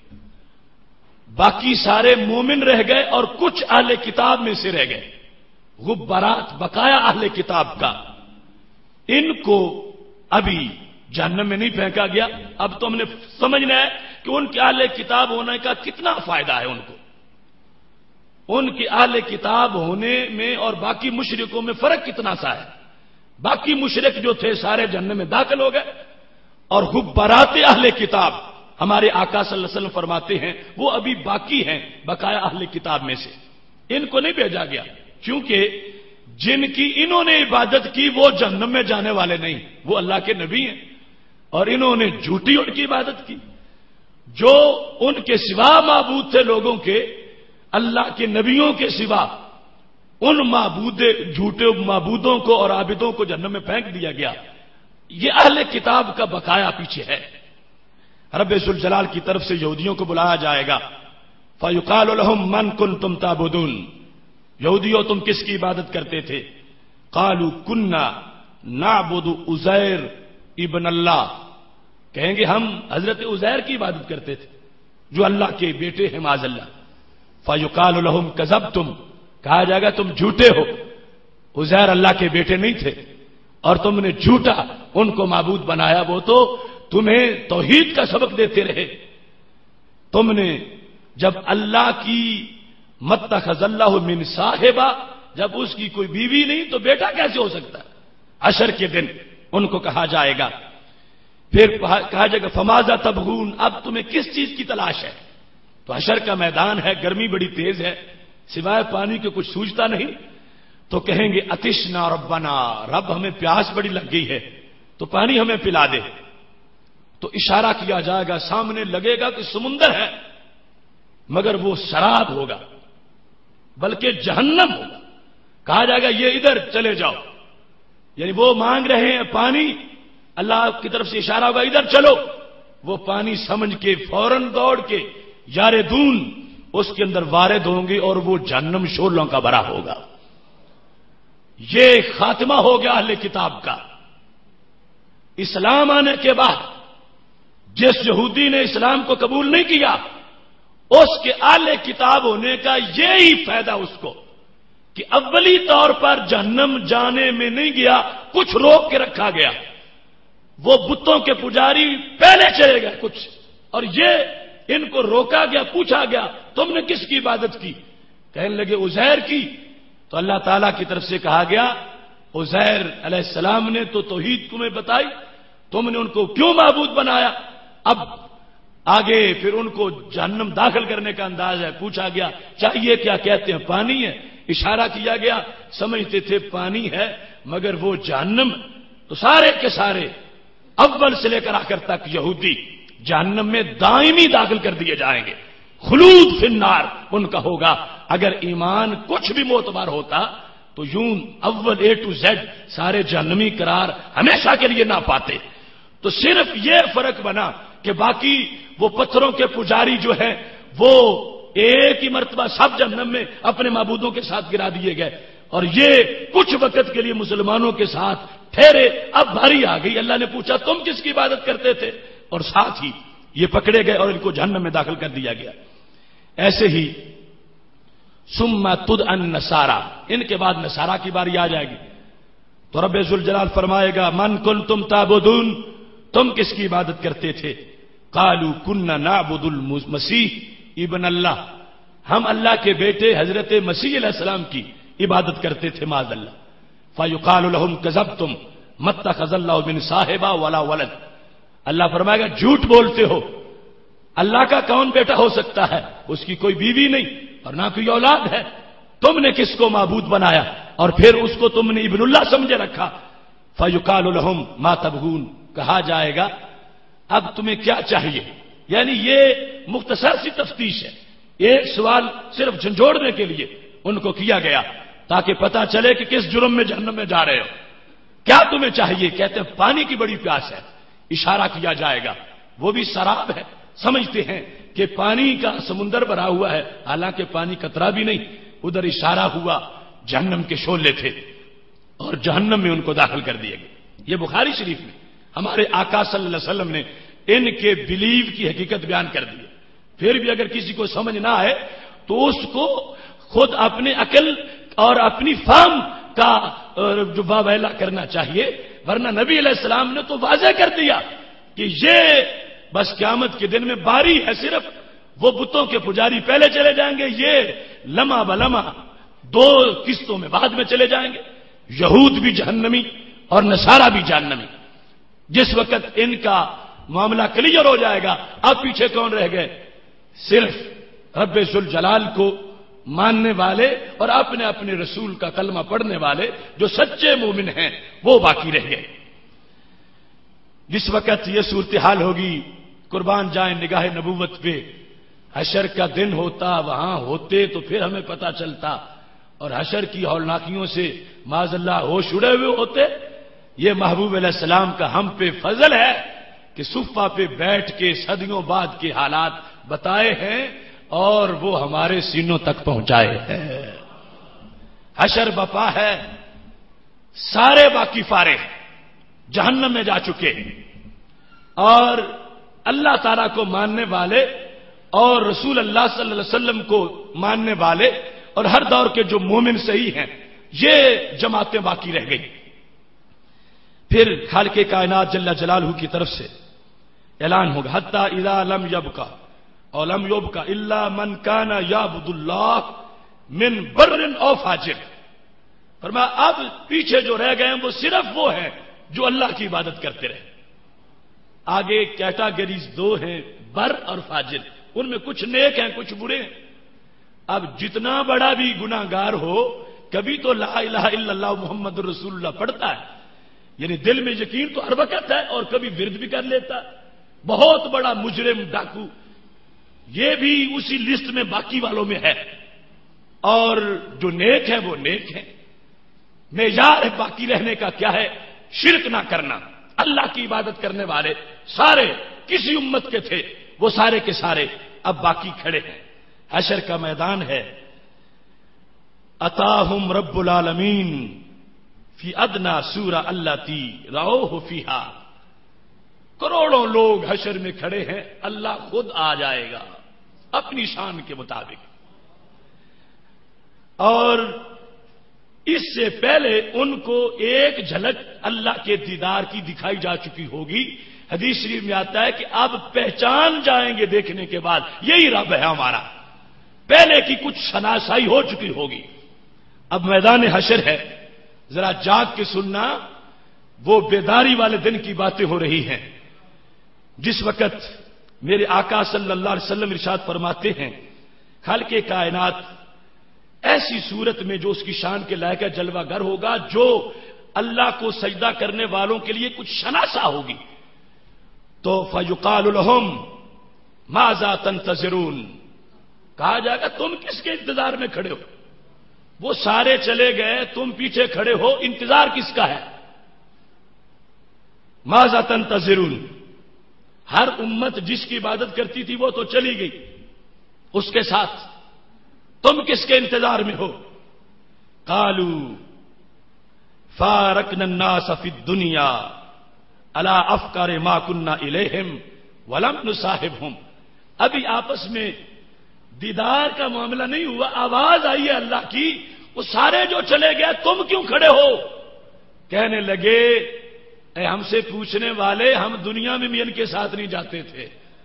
باقی سارے مومن رہ گئے اور کچھ اہل کتاب میں سے رہ گئے، غبرات بقایا اہل کتاب کا، ان کو ابھی جہنم میں نہیں پھینکا گیا۔ اب تو ہم نے سمجھنا ہے کہ ان کے اہل کتاب ہونے کا کتنا فائدہ ہے، ان کو ان کے اہل کتاب ہونے میں اور باقی مشرکوں میں فرق کتنا سا ہے۔ باقی مشرک جو تھے سارے جہنم میں داخل ہو گئے، اور غبرات اہل کتاب ہمارے آقا صلی اللہ علیہ وسلم فرماتے ہیں وہ ابھی باقی ہیں بقایا اہل کتاب میں سے، ان کو نہیں بھیجا گیا کیونکہ جن کی انہوں نے عبادت کی وہ جہنم میں جانے والے نہیں، وہ اللہ کے نبی ہیں، اور انہوں نے جھوٹی ان کی عبادت کی. جو ان کے سوا معبود تھے لوگوں کے، اللہ کے نبیوں کے سوا، ان جھوٹے معبودوں کو اور عابدوں کو جہنم میں پھینک دیا گیا. یہ اہل کتاب کا بقایا پیچھے ہے. رب ذوالجلال کی طرف سے یہودیوں کو بلایا جائے گا. فَيُقَالُ لَهُمْ مَنْ كُنْتُمْ تَعْبُدُونَ، یہودیوں تم کس کی عبادت کرتے تھے؟ قَالُوا كُنَّا نَعْبُدُ عُزَيْرَ ابن اللہ، کہیں گے ہم حضرت عزیر کی عبادت کرتے تھے جو اللہ کے بیٹے ہیں معاذ اللہ. فَيُقَالُ لَهُمْ كَذَبْتُمْ، کہا جائے گا تم جھوٹے ہو، عزیر اللہ کے بیٹے نہیں تھے اور تم نے جھوٹا ان کو معبود بنایا. وہ تو تمہیں توحید کا سبق دیتے رہے. تم نے جب اللہ کی متخذ اللہ من صاحبہ، جب اس کی کوئی بیوی نہیں تو بیٹا کیسے ہو سکتا ہے؟ حشر کے دن ان کو کہا جائے گا. پھر کہا جائے گا فماذا تبغون، اب تمہیں کس چیز کی تلاش ہے؟ تو حشر کا میدان ہے، گرمی بڑی تیز ہے، سوائے پانی کے کچھ سوجتا نہیں. تو کہیں گے اتشنا ربنا، رب ہمیں پیاس بڑی لگ گئی ہے تو پانی ہمیں پلا دے. تو اشارہ کیا جائے گا، سامنے لگے گا کہ سمندر ہے مگر وہ شراب ہوگا بلکہ جہنم ہوگا. کہا جائے گا یہ ادھر چلے جاؤ، یعنی وہ مانگ رہے ہیں پانی، اللہ کی طرف سے اشارہ ہوگا ادھر چلو. وہ پانی سمجھ کے فوراً دوڑ کے یار دون اس کے اندر وارد ہوں گے اور وہ جہنم شعلوں کا بھرا ہوگا. یہ خاتمہ ہو گیا اہل کتاب کا. اسلام آنے کے بعد جس یہودی نے اسلام کو قبول نہیں کیا، اس کے اہل کتاب ہونے کا یہی فائدہ اس کو کہ اولی طور پر جہنم جانے میں نہیں گیا، کچھ روک کے رکھا گیا. وہ بتوں کے پجاری پہلے چلے گئے کچھ، اور یہ ان کو روکا گیا، پوچھا گیا تم نے کس کی عبادت کی؟ کہنے لگے عزیر کی. تو اللہ تعالی کی طرف سے کہا گیا عزیر علیہ السلام نے تو توحید تمہیں بتائی، تم نے ان کو کیوں معبود بنایا؟ اب آگے پھر ان کو جہنم داخل کرنے کا انداز ہے. پوچھا گیا چاہیے کیا؟ کہتے ہیں پانی ہے. اشارہ کیا گیا، سمجھتے تھے پانی ہے مگر وہ جہنم. تو سارے کے سارے اول سے لے کر آخر تک یہودی جہنم میں دائمی داخل کر دیے جائیں گے. خلود فی النار ان کا ہوگا. اگر ایمان کچھ بھی معتبر ہوتا تو یوں اول اے ٹو زیڈ سارے جہنمی قرار ہمیشہ کے لیے نہ پاتے. تو صرف یہ فرق بنا کہ باقی وہ پتھروں کے پجاری جو ہیں وہ ایک ہی مرتبہ سب جہنم میں اپنے معبودوں کے ساتھ گرا دیے گئے، اور یہ کچھ وقت کے لیے مسلمانوں کے ساتھ ٹھہرے. اب بھاری آ گئی، اللہ نے پوچھا تم کس کی عبادت کرتے تھے، اور ساتھ ہی یہ پکڑے گئے اور ان کو جہنم میں داخل کر دیا گیا. ایسے ہی ثم تدعى النصارى، ان کے بعد نصارہ کی باری آ جائے گی. تو رب ذوالجلال فرمائے گا من کنتم تعبدون، تم کس کی عبادت کرتے تھے؟ قالوا كنا نعبد المسیح ابن اللہ، ہم اللہ کے بیٹے حضرت مسیح علیہ السلام کی عبادت کرتے تھے معاذ اللہ. فیقال لهم كذبتم ما اتخذ الله من صاحبہ ولا ولد، اللہ فرمائے گا جھوٹ بولتے ہو، اللہ کا کون بیٹا ہو سکتا ہے؟ اس کی کوئی بیوی نہیں اور نہ کوئی اولاد ہے. تم نے کس کو معبود بنایا اور پھر اس کو تم نے ابن اللہ سمجھے رکھا. فیقال لهم ما تبغون، کہا جائے گا اب تمہیں کیا چاہیے. یعنی یہ مختصر سی تفتیش ہے، ایک سوال صرف جھنجھوڑنے کے لیے ان کو کیا گیا تاکہ پتا چلے کہ کس جرم میں جہنم میں جا رہے ہو. کیا تمہیں چاہیے؟ کہتے ہیں پانی کی بڑی پیاس ہے. اشارہ کیا جائے گا وہ بھی سراب ہے. سمجھتے ہیں کہ پانی کا سمندر بھرا ہوا ہے، حالانکہ پانی قطرہ بھی نہیں. ادھر اشارہ ہوا جہنم کے شعلے تھے اور جہنم میں ان کو داخل کر دیے گئے. یہ بخاری شریف میں ہمارے آقا صلی اللہ علیہ وسلم نے ان کے بلیو کی حقیقت بیان کر دی. پھر بھی اگر کسی کو سمجھ نہ آئے تو اس کو خود اپنے عقل اور اپنی فہم کا جو واویلا کرنا چاہیے، ورنہ نبی علیہ السلام نے تو واضح کر دیا کہ یہ بس قیامت کے دن میں باری ہے. صرف وہ بتوں کے پجاری پہلے چلے جائیں گے، یہ لمحہ بلمحہ دو قسطوں میں بعد میں چلے جائیں گے. یہود بھی جہنمی اور نصارہ بھی جہنمی. جس وقت ان کا معاملہ کلیئر ہو جائے گا اب پیچھے کون رہ گئے؟ صرف رب ذوالجلال کو ماننے والے اور اپنے اپنے رسول کا کلمہ پڑھنے والے جو سچے مومن ہیں وہ باقی رہ گئے. جس وقت یہ صورتحال ہوگی، قربان جائیں نگاہ نبوت پہ، حشر کا دن ہوتا، وہاں ہوتے تو پھر ہمیں پتا چلتا، اور حشر کی ہولناکیوں سے معاذ اللہ ہوش اڑے ہوئے ہوتے۔ یہ محبوب علیہ السلام کا ہم پہ فضل ہے کہ صفہ پہ بیٹھ کے صدیوں بعد کے حالات بتائے ہیں اور وہ ہمارے سینوں تک پہنچائے ہیں۔ حشر بپا ہے، سارے باقی فارغ جہنم میں جا چکے، اور اللہ تعالیٰ کو ماننے والے اور رسول اللہ صلی اللہ علیہ وسلم کو ماننے والے اور ہر دور کے جو مومن صحیح ہیں، یہ جماعتیں باقی رہ گئی۔ پھر خالق کائنات جل جلالہ کی طرف سے اعلان ہوگا، حتی اذا لم یبقى اور لم یبقى الا من کان یعبد اللہ من بر او فاجر۔ فرمایا اب پیچھے جو رہ گئے ہیں وہ صرف وہ ہیں جو اللہ کی عبادت کرتے رہے۔ آگے کیٹاگریز دو ہیں، بر اور فاجر، ان میں کچھ نیک ہیں کچھ برے ہیں۔ اب جتنا بڑا بھی گناہگار ہو، کبھی تو لا الہ الا اللہ محمد رسول اللہ پڑھتا ہے، یعنی دل میں یقین تو ہر وقت ہے، اور کبھی ورد بھی کر لیتا۔ بہت بڑا مجرم ڈاکو یہ بھی اسی لسٹ میں باقی والوں میں ہے، اور جو نیک ہے وہ نیک ہے۔ معیار ہے باقی رہنے کا کیا ہے؟ شرک نہ کرنا۔ اللہ کی عبادت کرنے والے سارے کسی امت کے تھے، وہ سارے کے سارے اب باقی کھڑے ہیں۔ حشر کا میدان ہے، اتاہم رب العالمین فی ادنا سورہ اللاتی رأوہ فیہا۔ کروڑوں لوگ حشر میں کھڑے ہیں، اللہ خود آ جائے گا اپنی شان کے مطابق، اور اس سے پہلے ان کو ایک جھلک اللہ کے دیدار کی دکھائی جا چکی ہوگی۔ حدیث شریف میں آتا ہے کہ اب پہچان جائیں گے دیکھنے کے بعد یہی رب ہے ہمارا، پہلے کی کچھ شناسائی ہو چکی ہوگی۔ اب میدان حشر ہے، ذرا جاگ کے سننا، وہ بیداری والے دن کی باتیں ہو رہی ہیں، جس وقت میرے آقا صلی اللہ علیہ وسلم ارشاد فرماتے ہیں، خالق کائنات ایسی صورت میں جو اس کی شان کے لائق ہے جلوہ گر ہوگا، جو اللہ کو سجدہ کرنے والوں کے لیے کچھ شناسا ہوگی، تو فیقال لهم ماذا تنتظرون، کہا جائے گا تم کس کے انتظار میں کھڑے ہو؟ وہ سارے چلے گئے، تم پیچھے کھڑے ہو، انتظار کس کا ہے؟ ماذا تنتظرون، ہر امت جس کی عبادت کرتی تھی وہ تو چلی گئی، اس کے ساتھ تم کس کے انتظار میں ہو؟ قالوا فارقنا الناس فی الدنیا علی افکار ما کنا الیہم ولم نصاحبہم۔ ابھی آپس میں دیدار کا معاملہ نہیں ہوا، آواز آئی ہے اللہ کی، وہ سارے جو چلے گئے تم کیوں کھڑے ہو؟ کہنے لگے اے ہم سے پوچھنے والے، ہم دنیا میں بھی ان کے ساتھ نہیں جاتے تھے،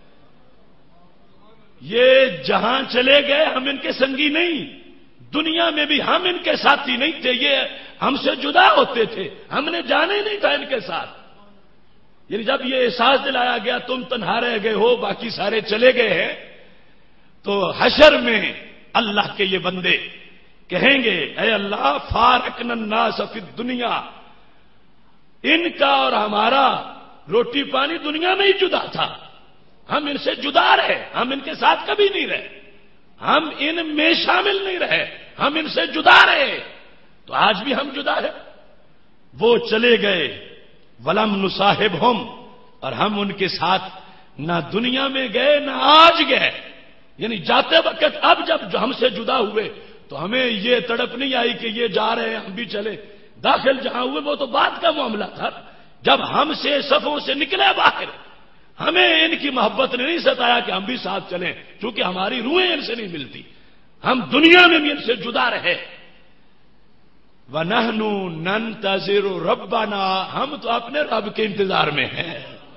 یہ جہاں چلے گئے ہم ان کے سنگی نہیں، دنیا میں بھی ہم ان کے ساتھی نہیں تھے، یہ ہم سے جدا ہوتے تھے، ہم نے جانا ہی نہیں تھا ان کے ساتھ۔ یعنی جب یہ احساس دلایا گیا تم تنہا رہ گئے ہو، باقی سارے چلے گئے ہیں، تو حشر میں اللہ کے یہ بندے کہیں گے اے اللہ فارقنا الناس فی الدنیا، ان کا اور ہمارا روٹی پانی دنیا میں ہی جدا تھا، ہم ان سے جدا رہے، ہم ان کے ساتھ کبھی نہیں رہے، ہم ان میں شامل نہیں رہے، ہم ان سے جدا رہے، تو آج بھی ہم جدا ہیں۔ وہ چلے گئے، ولم نصاحبہم، اور ہم ان کے ساتھ نہ دنیا میں گئے نہ آج گئے، یعنی جاتے وقت اب جب جو ہم سے جدا ہوئے تو ہمیں یہ تڑپ نہیں آئی کہ یہ جا رہے ہیں ہم بھی چلے، داخل جہاں ہوئے وہ تو بعد کا معاملہ تھا، جب ہم سے صفوں سے نکلے باہر ہمیں ان کی محبت نے نہیں ستایا کہ ہم بھی ساتھ چلیں، چونکہ ہماری روحیں ان سے نہیں ملتی، ہم دنیا میں بھی ان سے جدا رہے۔ وَنَحْنُ نَنْتَظِرُ رَبَّنَا، ہم تو اپنے رب کے انتظار میں ہیں۔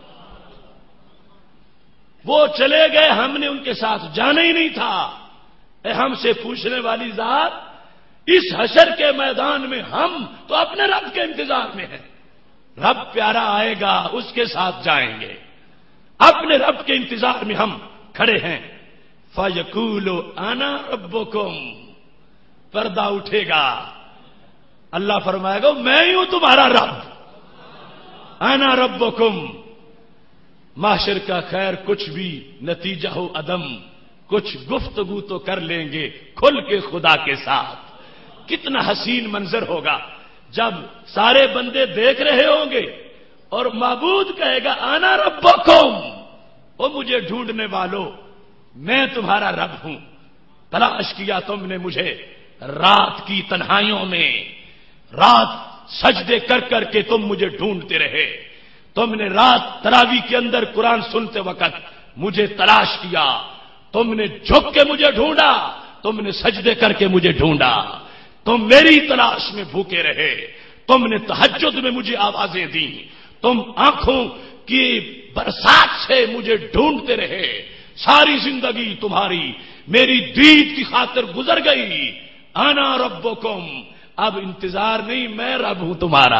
وہ چلے گئے، ہم نے ان کے ساتھ جانا ہی نہیں تھا۔ اے ہم سے پوچھنے والی ذات، اس حشر کے میدان میں ہم تو اپنے رب کے انتظار میں ہیں، رب پیارا آئے گا اس کے ساتھ جائیں گے، اپنے رب کے انتظار میں ہم کھڑے ہیں۔ فَيَقُولُ أَنَا رَبُّكُمْ، پردہ اٹھے گا، اللہ فرمائے گا میں ہی ہوں تمہارا رب، انا ربکم، محشر کا خیر کچھ بھی نتیجہ ہو عدم، کچھ گفتگو تو کر لیں گے کھل کے خدا کے ساتھ۔ کتنا حسین منظر ہوگا جب سارے بندے دیکھ رہے ہوں گے اور معبود کہے گا آنا ربکم، او مجھے ڈھونڈنے والو میں تمہارا رب ہوں، تلاش کیا تم نے مجھے رات کی تنہائیوں میں، رات سجدے کر کر کے تم مجھے ڈھونڈتے رہے، تم نے رات تراویح کے اندر قرآن سنتے وقت مجھے تلاش کیا، تم نے جھک کے مجھے ڈھونڈا، تم نے سجدے کر کے مجھے ڈھونڈا، تم میری تلاش میں بھوکے رہے، تم نے تہجد میں مجھے آوازیں دی، تم آنکھوں کی برسات سے مجھے ڈھونڈتے رہے، ساری زندگی تمہاری میری دید کی خاطر گزر گئی، آنا ربکم، اب انتظار نہیں میں رب ہوں تمہارا۔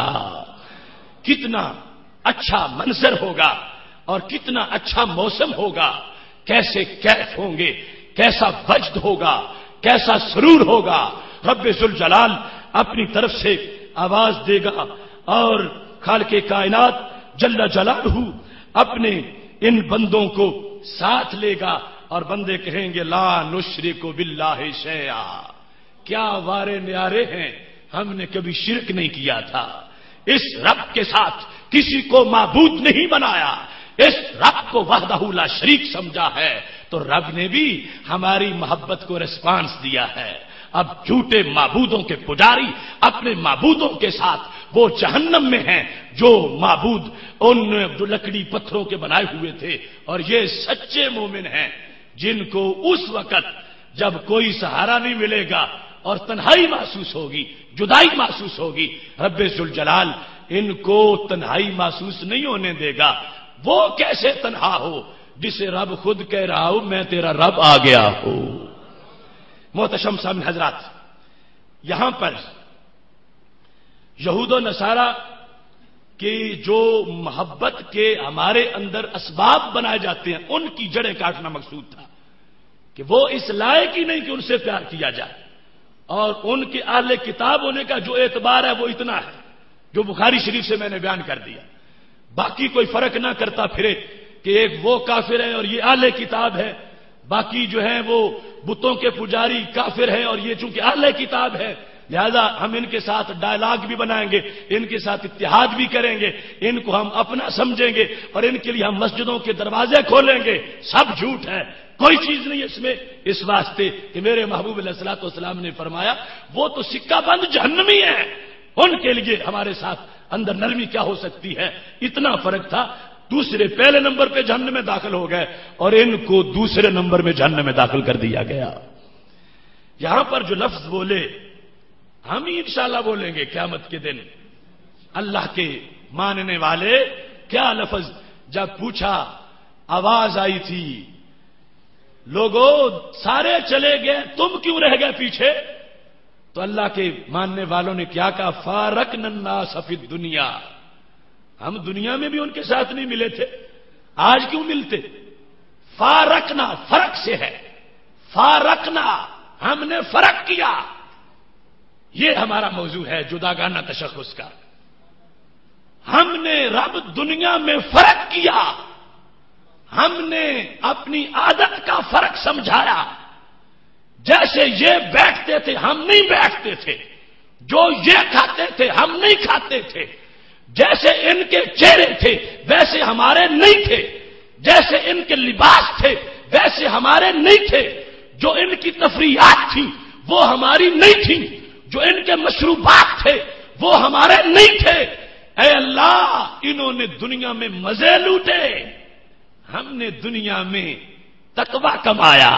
کتنا اچھا منظر ہوگا اور کتنا اچھا موسم ہوگا، کیسے کیف ہوں گے، کیسا وجد ہوگا، کیسا سرور ہوگا۔ رب ذوالجلال اپنی طرف سے آواز دے گا اور خالق کائنات جل جلالہ اپنے ان بندوں کو ساتھ لے گا اور بندے کہیں گے لا نشرک باللہ شیئا، کیا وارے نیارے ہیں، ہم نے کبھی شرک نہیں کیا تھا، اس رب کے ساتھ کسی کو معبود نہیں بنایا، اس رب کو وحدہ لا شریک سمجھا ہے، تو رب نے بھی ہماری محبت کو ریسپانس دیا ہے۔ اب جھوٹے معبودوں کے پجاری اپنے معبودوں کے ساتھ وہ جہنم میں ہیں جو معبود ان جو لکڑی پتھروں کے بنائے ہوئے تھے، اور یہ سچے مومن ہیں جن کو اس وقت جب کوئی سہارا نہیں ملے گا اور تنہائی محسوس ہوگی، جدائی محسوس ہوگی، رب ذوالجلال ان کو تنہائی محسوس نہیں ہونے دے گا۔ وہ کیسے تنہا ہو جسے رب خود کہہ رہا ہوں میں تیرا رب آ گیا ہوں۔ محتشم سامع حضرات، یہاں پر یہود و نصارہ کی جو محبت کے ہمارے اندر اسباب بنائے جاتے ہیں ان کی جڑیں کاٹنا مقصود تھا کہ وہ اس لائق ہی نہیں کہ ان سے پیار کیا جائے، اور ان کے اہل کتاب ہونے کا جو اعتبار ہے وہ اتنا ہے جو بخاری شریف سے میں نے بیان کر دیا، باقی کوئی فرق نہ کرتا پھرے کہ ایک وہ کافر ہے اور یہ اہل کتاب ہے، باقی جو ہیں وہ بتوں کے پجاری کافر ہیں اور یہ چونکہ اہل کتاب ہے لہذا ہم ان کے ساتھ ڈائلاگ بھی بنائیں گے، ان کے ساتھ اتحاد بھی کریں گے، ان کو ہم اپنا سمجھیں گے اور ان کے لیے ہم مسجدوں کے دروازے کھولیں گے۔ سب جھوٹ ہے، کوئی چیز نہیں اس میں، اس واسطے کہ میرے محبوب علیہ الصلوۃ والسلام نے فرمایا وہ تو سکہ بند جہنمی ہیں، ان کے لیے ہمارے ساتھ اندر نرمی کیا ہو سکتی ہے، اتنا فرق تھا۔ دوسرے پہلے نمبر پہ جہنم میں داخل ہو گئے اور ان کو دوسرے نمبر میں جہنم میں داخل کر دیا گیا۔ یہاں پر جو لفظ بولے ہم ہی انشاءاللہ بولیں گے قیامت کے دن، اللہ کے ماننے والے کیا لفظ، جب پوچھا آواز آئی تھی لوگوں سارے چلے گئے تم کیوں رہ گئے پیچھے، تو اللہ کے ماننے والوں نے کیا کہا فارقنا الناس فی الدنیا، ہم دنیا میں بھی ان کے ساتھ نہیں ملے تھے، آج کیوں ملتے؟ فارقنا فرق سے ہے، فارقنا ہم نے فرق کیا، یہ ہمارا موضوع ہے جداگانہ تشخص کا۔ ہم نے رب دنیا میں فرق کیا، ہم نے اپنی عادت کا فرق سمجھایا، جیسے یہ بیٹھتے تھے ہم نہیں بیٹھتے تھے، جو یہ کھاتے تھے ہم نہیں کھاتے تھے، جیسے ان کے چہرے تھے ویسے ہمارے نہیں تھے، جیسے ان کے لباس تھے ویسے ہمارے نہیں تھے، جو ان کی تفریحات تھیں وہ ہماری نہیں تھیں، جو ان کے مشروبات تھے وہ ہمارے نہیں تھے۔ اے اللہ انہوں نے دنیا میں مزے لوٹے، ہم نے دنیا میں تقویٰ کمایا،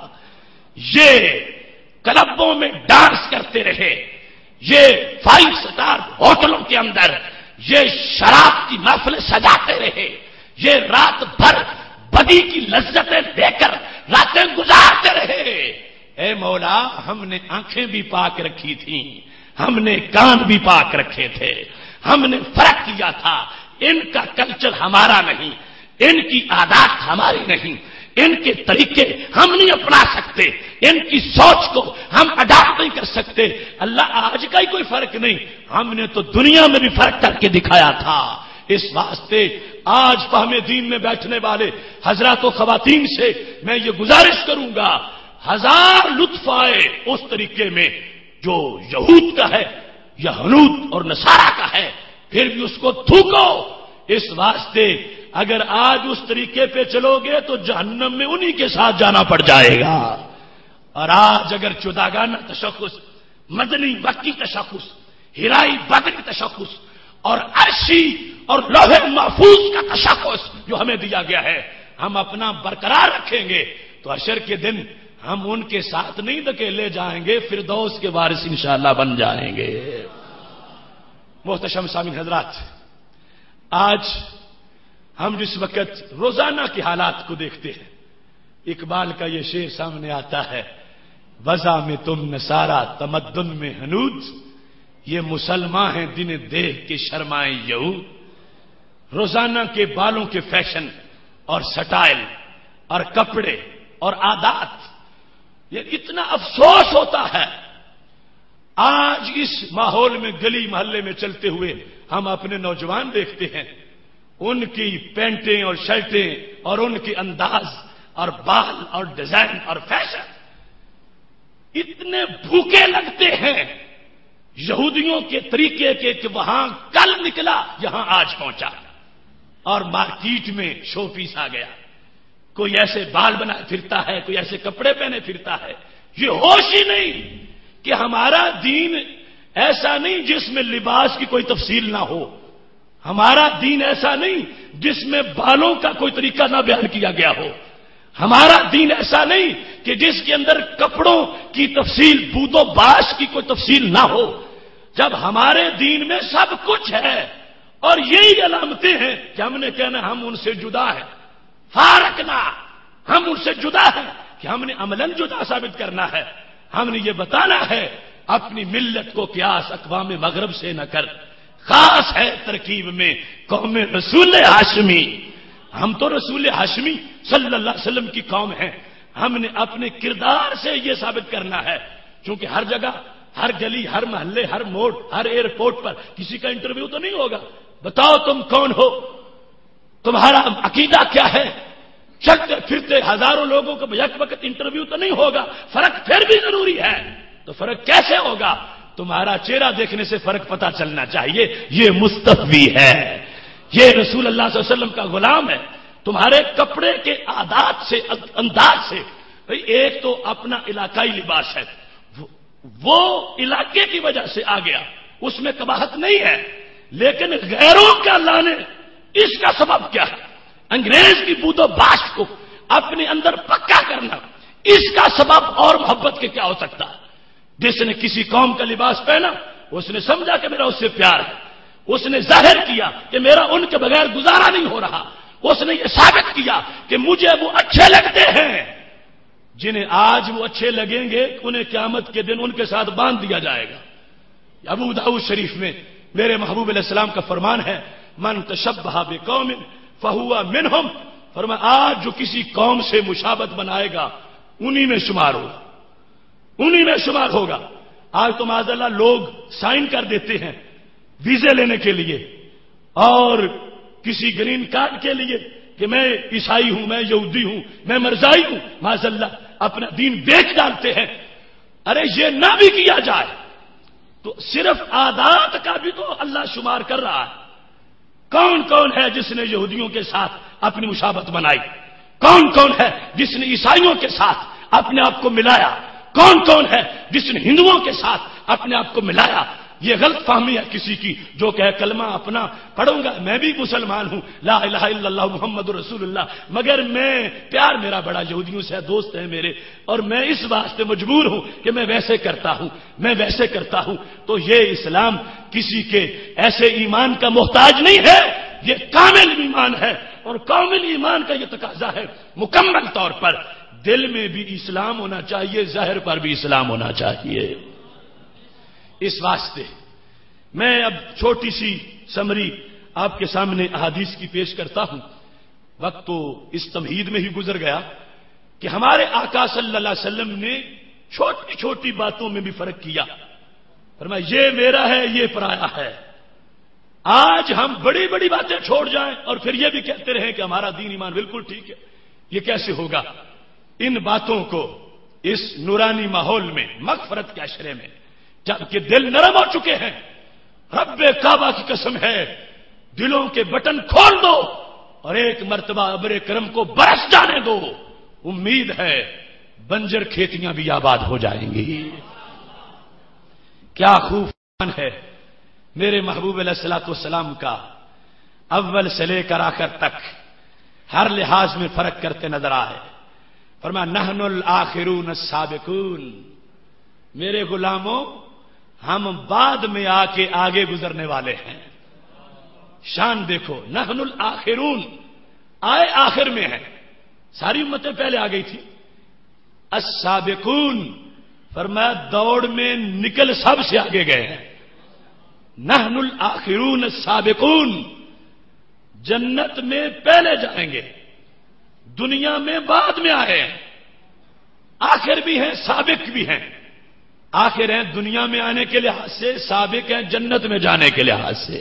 یہ کلبوں میں ڈانس کرتے رہے، یہ 5 سٹار ہوٹلوں کے اندر یہ شراب کی محفلیں سجاتے رہے، یہ رات بھر بدی کی لذتیں دے کر راتیں گزارتے رہے۔ اے مولا ہم نے آنکھیں بھی پاک رکھی تھیں، ہم نے کان بھی پاک رکھے تھے، ہم نے فرق کیا تھا، ان کا کلچر ہمارا نہیں، ان کی عادات ہماری نہیں، ان کے طریقے ہم نہیں اپنا سکتے، ان کی سوچ کو ہم اڈاپٹ نہیں کر سکتے۔ اللہ آج کا ہی کوئی فرق نہیں، ہم نے تو دنیا میں بھی فرق کر کے دکھایا تھا۔ اس واسطے آج فہم دین میں بیٹھنے والے حضرات و خواتین سے میں یہ گزارش کروں گا، ہزار لطف آئے اس طریقے میں جو یہود کا ہے یا ہنود اور نصارہ کا ہے، پھر بھی اس کو تھوکو۔ اس واسطے اگر آج اس طریقے پہ چلو گے تو جہنم میں انہی کے ساتھ جانا پڑ جائے گا۔ اور آج اگر جداگانہ تشخص، مدنی مکی تشخص، ہرائی بدری تشخص اور عرشی اور لوح محفوظ کا تشخص جو ہمیں دیا گیا ہے ہم اپنا برقرار رکھیں گے تو حشر کے دن ہم ان کے ساتھ نہیں دھکیلے جائیں گے، فردوس کے وارث انشاءاللہ بن جائیں گے۔ محتشم سامعین حضرات، آج ہم جس وقت روزانہ کے حالات کو دیکھتے ہیں، اقبال کا یہ شعر سامنے آتا ہے، وضع میں تم نصارہ تمدن میں ہنود، یہ مسلمان ہیں دن دیکھ کے شرمائیں یہود۔ روزانہ کے بالوں کے فیشن اور سٹائل اور کپڑے اور عادات، یہ اتنا افسوس ہوتا ہے۔ آج اس ماحول میں گلی محلے میں چلتے ہوئے ہم اپنے نوجوان دیکھتے ہیں، ان کی پینٹیں اور شرٹیں اور ان کے انداز اور بال اور ڈیزائن اور فیشن اتنے بھوکے لگتے ہیں یہودیوں کے طریقے کے کہ وہاں کل نکلا یہاں آج پہنچا، اور مارکیٹ میں شو پیس آ گیا، کوئی ایسے بال بنائے پھرتا ہے، کوئی ایسے کپڑے پہنے پھرتا ہے۔ یہ ہوش ہی نہیں کہ ہمارا دین ایسا نہیں جس میں لباس کی کوئی تفصیل نہ ہو، ہمارا دین ایسا نہیں جس میں بالوں کا کوئی طریقہ نہ بیان کیا گیا ہو، ہمارا دین ایسا نہیں کہ جس کے اندر کپڑوں کی تفصیل، بود و باش کی کوئی تفصیل نہ ہو۔ جب ہمارے دین میں سب کچھ ہے اور یہی علامتیں ہیں کہ ہم نے کہنا ہم ان سے جدا ہیں، فارقنا، ہم ان سے جدا ہیں کہ ہم نے عملاً جدا ثابت کرنا ہے، ہم نے یہ بتانا ہے اپنی ملت کو قیاس اقوام مغرب سے نہ کر، خاص ہے ترکیب میں قوم رسول ہاشمی، ہم تو رسول ہاشمی صلی اللہ علیہ وسلم کی قوم ہیں۔ ہم نے اپنے کردار سے یہ ثابت کرنا ہے، چونکہ ہر جگہ، ہر گلی، ہر محلے، ہر موڑ، ہر ایئرپورٹ پر کسی کا انٹرویو تو نہیں ہوگا، بتاؤ تم کون ہو، تمہارا عقیدہ کیا ہے، چلتے پھرتے ہزاروں لوگوں کو یک وقت انٹرویو تو نہیں ہوگا، فرق پھر بھی ضروری ہے۔ تو فرق کیسے ہوگا؟ تمہارا چہرہ دیکھنے سے فرق پتہ چلنا چاہیے، یہ مستفی ہے، یہ رسول اللہ صلی اللہ علیہ وسلم کا غلام ہے۔ تمہارے کپڑے کے عادات سے، انداز سے، ایک تو اپنا علاقائی لباس ہے، وہ علاقے کی وجہ سے آ گیا، اس میں قباحت نہیں ہے، لیکن غیروں کا لانے اس کا سبب کیا ہے؟ انگریز کی بود و باش کو اپنے اندر پکا کرنا، اس کا سبب اور محبت کے کیا ہو سکتا ہے؟ جس نے کسی قوم کا لباس پہنا اس نے سمجھا کہ میرا اس سے پیار ہے، اس نے ظاہر کیا کہ میرا ان کے بغیر گزارا نہیں ہو رہا، اس نے یہ ثابت کیا کہ مجھے وہ اچھے لگتے ہیں۔ جنہیں آج وہ اچھے لگیں گے انہیں قیامت کے دن ان کے ساتھ باندھ دیا جائے گا۔ ابو داؤد شریف میں میرے محبوب علیہ السلام کا فرمان ہے، من تشبہ بقوم فہو منہم، فرمایا آج جو کسی قوم سے مشابہت بنائے گا انہی میں شمار ہوگا، انہی میں شمار ہوگا۔ آج تو معاذ اللہ لوگ سائن کر دیتے ہیں ویزے لینے کے لیے اور کسی گرین کارڈ کے لیے کہ میں عیسائی ہوں، میں یہودی ہوں، میں مرزائی ہوں، معاذ اللہ اپنا دین بیچ ڈالتے ہیں۔ ارے یہ نہ بھی کیا جائے تو صرف عادات کا بھی تو اللہ شمار کر رہا ہے۔ کون کون ہے جس نے یہودیوں کے ساتھ اپنی مشابہت بنائی؟ کون کون ہے جس نے عیسائیوں کے ساتھ اپنے آپ کو ملایا؟ کون کون ہے جس نے ہندوؤں کے ساتھ اپنے آپ کو ملایا؟ یہ غلط فہمی ہے کسی کی جو کہ کلمہ اپنا پڑھوں گا، میں بھی مسلمان ہوں، لا الہ الا اللہ محمد رسول اللہ، مگر میں پیار میرا بڑا یہودیوں سے ہے، دوست ہیں میرے، اور میں اس واسطے مجبور ہوں کہ میں ویسے کرتا ہوں، میں ویسے کرتا ہوں۔ تو یہ اسلام کسی کے ایسے ایمان کا محتاج نہیں ہے، یہ کامل ایمان ہے، اور کامل ایمان کا یہ تقاضا ہے مکمل طور پر دل میں بھی اسلام ہونا چاہیے، ظاہر پر بھی اسلام ہونا چاہیے۔ اس واسطے میں اب چھوٹی سی سمری آپ کے سامنے احادیث کی پیش کرتا ہوں۔ وقت تو اس تمہید میں ہی گزر گیا کہ ہمارے آقا صلی اللہ علیہ وسلم نے چھوٹی چھوٹی باتوں میں بھی فرق کیا، فرمایا یہ میرا ہے، یہ پرایا ہے۔ آج ہم بڑی بڑی باتیں چھوڑ جائیں اور پھر یہ بھی کہتے رہیں کہ ہمارا دین ایمان بالکل ٹھیک ہے، یہ کیسے ہوگا؟ ان باتوں کو اس نورانی ماحول میں، مغفرت کے عشرے میں، جبکہ دل نرم ہو چکے ہیں، رب کعبہ کی قسم ہے، دلوں کے بٹن کھول دو اور ایک مرتبہ ابر کرم کو برس جانے دو، امید ہے بنجر کھیتیاں بھی آباد ہو جائیں گی۔ کیا خوب ہے میرے محبوب علیہ الصلوۃ والسلام کا، اول سے لے کر آخر تک ہر لحاظ میں فرق کرتے نظر آئے۔ فرمایا نحن الآخرون السابقون، میرے غلاموں ہم بعد میں آ کے آگے گزرنے والے ہیں۔ شان دیکھو، نحن الآخرون، آئے آخر میں ہیں، ساری امتیں پہلے آ گئی تھی۔ السابقون، فرمایا دوڑ میں نکل سب سے آگے گئے ہیں۔ نحن الآخرون السابقون، جنت میں پہلے جائیں گے، دنیا میں بعد میں آئے ہیں، آخر بھی ہیں سابق بھی ہیں۔ آخر ہیں دنیا میں آنے کے لحاظ سے، سابق ہیں جنت میں جانے کے لحاظ سے۔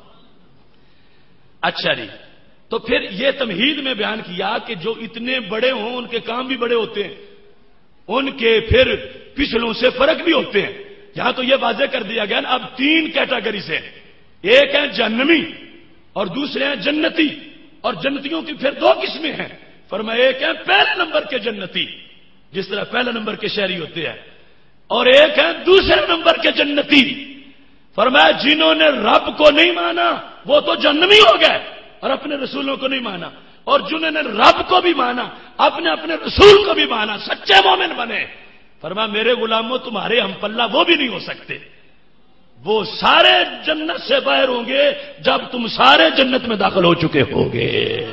اچھا جی، تو پھر یہ تمہید میں بیان کیا کہ جو اتنے بڑے ہوں ان کے کام بھی بڑے ہوتے ہیں، ان کے پھر پچھلوں سے فرق بھی ہوتے ہیں۔ یہاں تو یہ واضح کر دیا گیا نا، اب 3 کیٹیگری سے، ایک ہے جہنمی اور دوسرے ہیں جنتی، اور جنتیوں کی پھر 2 قسمیں ہیں۔ فرمایا ایک ہے پہلے نمبر کے جنتی، جس طرح پہلے نمبر کے شہری ہوتے ہیں، اور ایک ہے دوسرے نمبر کے جنتی۔ فرمایا جنہوں نے رب کو نہیں مانا وہ تو جہنمی ہو گئے اور اپنے رسولوں کو نہیں مانا، اور جنہوں نے رب کو بھی مانا، اپنے رسول کو بھی مانا، سچے مومن بنے۔ فرمایا میرے غلاموں تمہارے ہم پلہ وہ بھی نہیں ہو سکتے، وہ سارے جنت سے باہر ہوں گے جب تم سارے جنت میں داخل ہو چکے ہوگے۔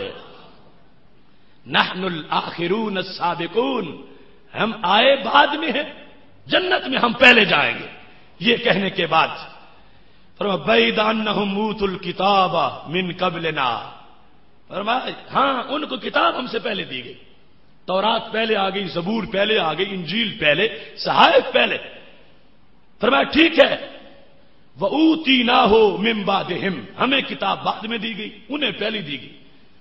نحن الآخرون السابقون، ہم آئے بعد میں ہیں، جنت میں ہم پہلے جائیں گے۔ یہ کہنے کے بعد فرمایا بعید انہم اوتوا الکتاب من قبلنا، فرمایا ہاں ان کو کتاب ہم سے پہلے دی گئی، تورات پہلے آ گئی، زبور پہلے آ گئی، انجیل پہلے، صحائف پہلے۔ فرمایا ٹھیک ہے، وَأُوتِينَاهُ مِن بَعْدِهِمْ، ہمیں کتاب بعد میں دی گئی، انہیں پہلی دی گئی۔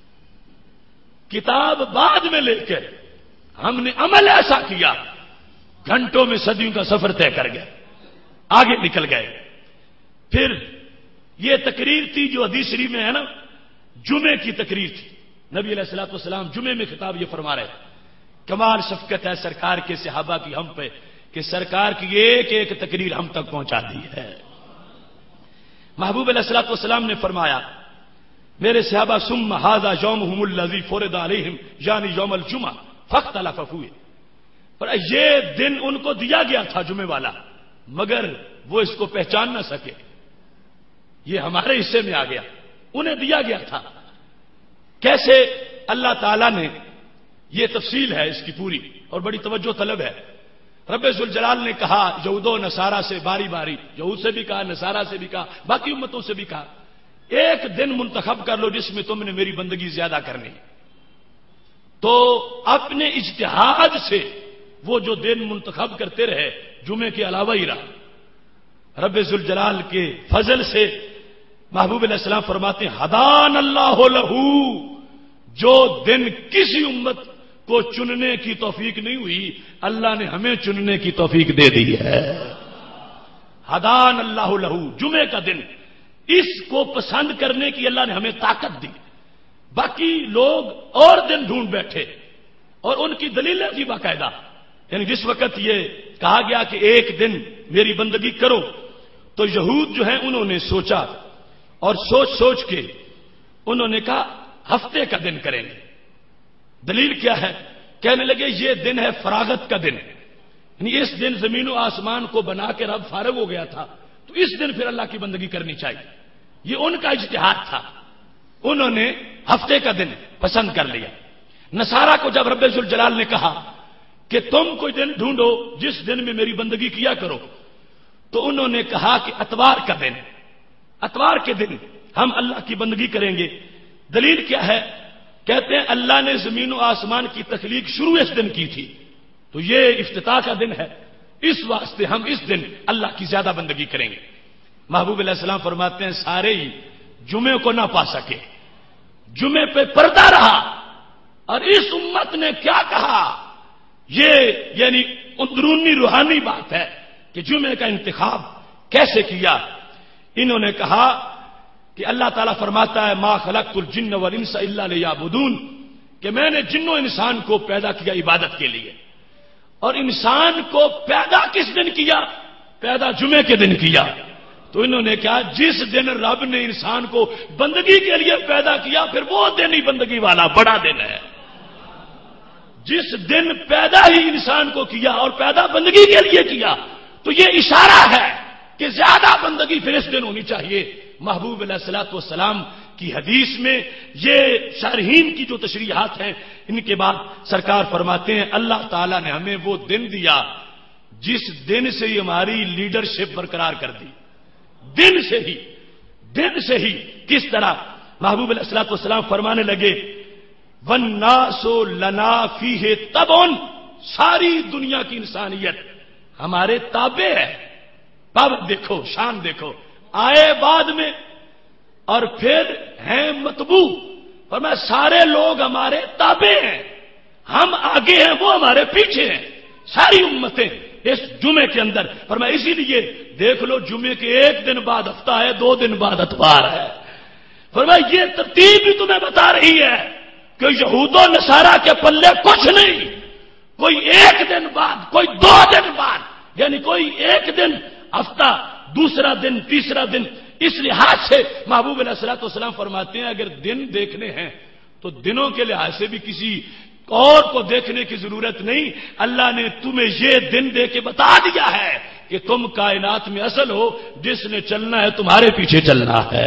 کتاب بعد میں لے کر ہم نے عمل ایسا کیا، گھنٹوں میں صدیوں کا سفر طے کر گئے، آگے نکل گئے۔ پھر یہ تقریر تھی جو حدیث شریف میں ہے نا، جمعے کی تقریر تھی، نبی علیہ الصلوۃ والسلام جمعے میں خطاب یہ فرما رہے، کمال شفقت ہے سرکار کے صحابہ کی ہم پہ کہ سرکار کی ایک ایک تقریر ہم تک پہنچا دی ہے۔ محبوب علیہ الصلوۃ والسلام نے فرمایا میرے صحابہ ثم ھذا یومہم الذی فرض علیہم، یعنی یوم الجمعہ فاختلفوا فیہ، پر یہ دن ان کو دیا گیا تھا جمعے والا، مگر وہ اس کو پہچان نہ سکے، یہ ہمارے حصے میں آ گیا، انہیں دیا گیا تھا۔ کیسے؟ اللہ تعالیٰ نے، یہ تفصیل ہے اس کی پوری اور بڑی توجہ طلب ہے، رب ذوالجلال نے کہا یہود و نصارہ سے باری باری، یہود سے بھی کہا، نصارہ سے بھی کہا، باقی امتوں سے بھی کہا، ایک دن منتخب کر لو جس میں تم نے میری بندگی زیادہ کرنی، تو اپنے اجتہاد سے وہ جو دن منتخب کرتے رہے جمعے کے علاوہ ہی رہا۔ رب ذوالجلال کے فضل سے محبوب علیہ السلام فرماتے ہیں ہدان اللہ لہو، جو دن کسی امت کو چننے کی توفیق نہیں ہوئی، اللہ نے ہمیں چننے کی توفیق دے دی ہے۔ ہدان اللہ لہو، جمعے کا دن، اس کو پسند کرنے کی اللہ نے ہمیں طاقت دی۔ باقی لوگ اور دن ڈھونڈ بیٹھے اور ان کی دلیلیں تھی باقاعدہ، یعنی جس وقت یہ کہا گیا کہ ایک دن میری بندگی کرو، تو یہود جو ہیں انہوں نے سوچا اور سوچ کے انہوں نے کہا ہفتے کا دن کریں گے۔ دلیل کیا ہے؟ کہنے لگے یہ دن ہے فراغت کا دن، یعنی اس دن زمین و آسمان کو بنا کے رب فارغ ہو گیا تھا، تو اس دن پھر اللہ کی بندگی کرنی چاہیے، یہ ان کا اجتہاد تھا، انہوں نے ہفتے کا دن پسند کر لیا۔ نصارہ کو جب رب ذوالجلال نے کہا کہ تم کوئی دن ڈھونڈو جس دن میں میری بندگی کیا کرو، تو انہوں نے کہا کہ اتوار کا دن، اتوار کے دن ہم اللہ کی بندگی کریں گے۔ دلیل کیا ہے؟ کہتے ہیں اللہ نے زمین و آسمان کی تخلیق شروع اس دن کی تھی، تو یہ افتتاح کا دن ہے، اس واسطے ہم اس دن اللہ کی زیادہ بندگی کریں گے۔ محبوب علیہ السلام فرماتے ہیں سارے ہی جمعے کو نہ پا سکے، جمعے پہ پردہ رہا، اور اس امت نے کیا کہا، یہ یعنی اندرونی روحانی بات ہے کہ جمعے کا انتخاب کیسے کیا۔ انہوں نے کہا کہ اللہ تعالیٰ فرماتا ہے ما خلقت الجن والانس الا لیعبدون، کہ میں نے جن و انسان کو پیدا کیا عبادت کے لیے، اور انسان کو پیدا کس دن کیا؟ پیدا جمعے کے دن کیا۔ تو انہوں نے کہا جس دن رب نے انسان کو بندگی کے لیے پیدا کیا پھر وہ دن ہی بندگی والا بڑا دن ہے۔ جس دن پیدا ہی انسان کو کیا اور پیدا بندگی کے لیے کیا، تو یہ اشارہ ہے کہ زیادہ بندگی پھر اس دن ہونی چاہیے۔ محبوب علیہ الصلوۃ والسلام کی حدیث میں یہ شارحین کی جو تشریحات ہیں ان کے بعد سرکار فرماتے ہیں اللہ تعالیٰ نے ہمیں وہ دن دیا جس دن سے ہی ہماری لیڈرشپ برقرار کر دی، دن سے ہی کس طرح؟ محبوب علیہ الصلوۃ والسلام فرمانے لگے والناس لنا فیہ تبع، ساری دنیا کی انسانیت ہمارے تابع ہے۔ پاور دیکھو، شان دیکھو، آئے بعد میں اور پھر ہیں متبوع، فرمایا سارے لوگ ہمارے تابع ہیں، ہم آگے ہیں وہ ہمارے پیچھے ہیں، ساری امتیں اس جمعے کے اندر۔ فرمایا اسی لیے دیکھ لو جمعے کے ایک دن بعد ہفتہ ہے، 2 دن بعد اتوار ہے۔ فرمایا یہ ترتیب بھی تمہیں بتا رہی ہے کہ یہود و نصارہ کے پلے کچھ نہیں، کوئی 1 دن بعد، کوئی 2 دن بعد، یعنی کوئی 1 دن ہفتہ، دوسرا دن، تیسرا دن۔ اس لحاظ سے محبوب علیہ الصلوۃ والسلام فرماتے ہیں اگر دن دیکھنے ہیں تو دنوں کے لحاظ سے بھی کسی اور کو دیکھنے کی ضرورت نہیں، اللہ نے تمہیں یہ دن دے کے بتا دیا ہے کہ تم کائنات میں اصل ہو، جس نے چلنا ہے تمہارے پیچھے چلنا ہے۔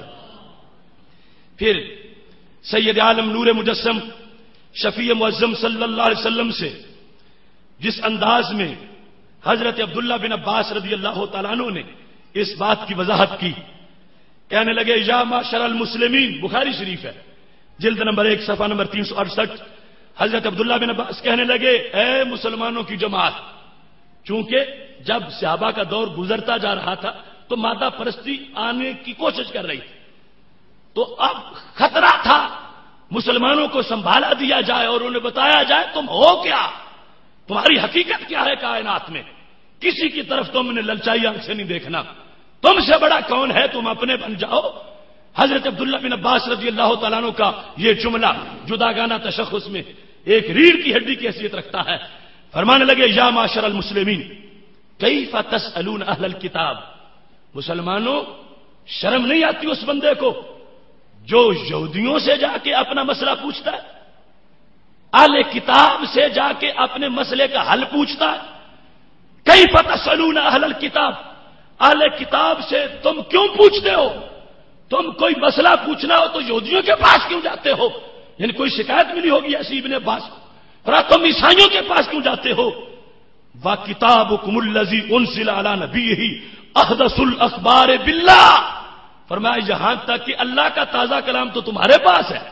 پھر سید عالم نور مجسم شفیع معظم صلی اللہ علیہ وسلم سے جس انداز میں حضرت عبداللہ بن عباس رضی اللہ تعالیٰ عنہ نے اس بات کی وضاحت کی، کہنے لگے یا معشر المسلمین، بخاری شریف ہے جلد نمبر 1 صفحہ نمبر 368، حضرت عبداللہ بن عباس کہنے لگے اے مسلمانوں کی جماعت، چونکہ جب صحابہ کا دور گزرتا جا رہا تھا تو مادہ پرستی آنے کی کوشش کر رہی تھی، تو اب خطرہ تھا مسلمانوں کو سنبھالا دیا جائے اور انہیں بتایا جائے تم ہو کیا، تمہاری حقیقت کیا ہے کائنات میں، کسی کی طرف تم نے للچائی آنکھ سے نہیں دیکھنا، تم سے بڑا کون ہے، تم اپنے بن جاؤ۔ حضرت عبداللہ بن عباس رضی اللہ تعالیٰ عنہ کا یہ جملہ جداگانہ تشخص میں ایک ریڑھ کی ہڈی کی حیثیت رکھتا ہے۔ فرمانے لگے یا معاشر المسلمین کیف تسألون اہل الکتاب، مسلمانوں شرم نہیں آتی اس بندے کو جو یہودیوں سے جا کے اپنا مسئلہ پوچھتا ہے، اہل کتاب سے جا کے اپنے مسئلے کا حل پوچھتا ہے؟ کیف تسألون اہل الکتاب، اہل کتاب سے تم کیوں پوچھتے ہو؟ تم کوئی مسئلہ پوچھنا ہو تو یہودیوں کے پاس کیوں جاتے ہو؟ یعنی کوئی شکایت ملی ہوگی ایسی ابن عباس کو، اور تم عیسائیوں کے پاس کیوں جاتے ہو؟ وَكِتَابُكُمُ الَّذِي أُنزِلَ عَلَى نَبِيِّهِ أَحْدَثُ الْأَخْبَارِ بِاللَّهِ، فرمایا یہاں تک کہ اللہ کا تازہ کلام تو تمہارے پاس ہے،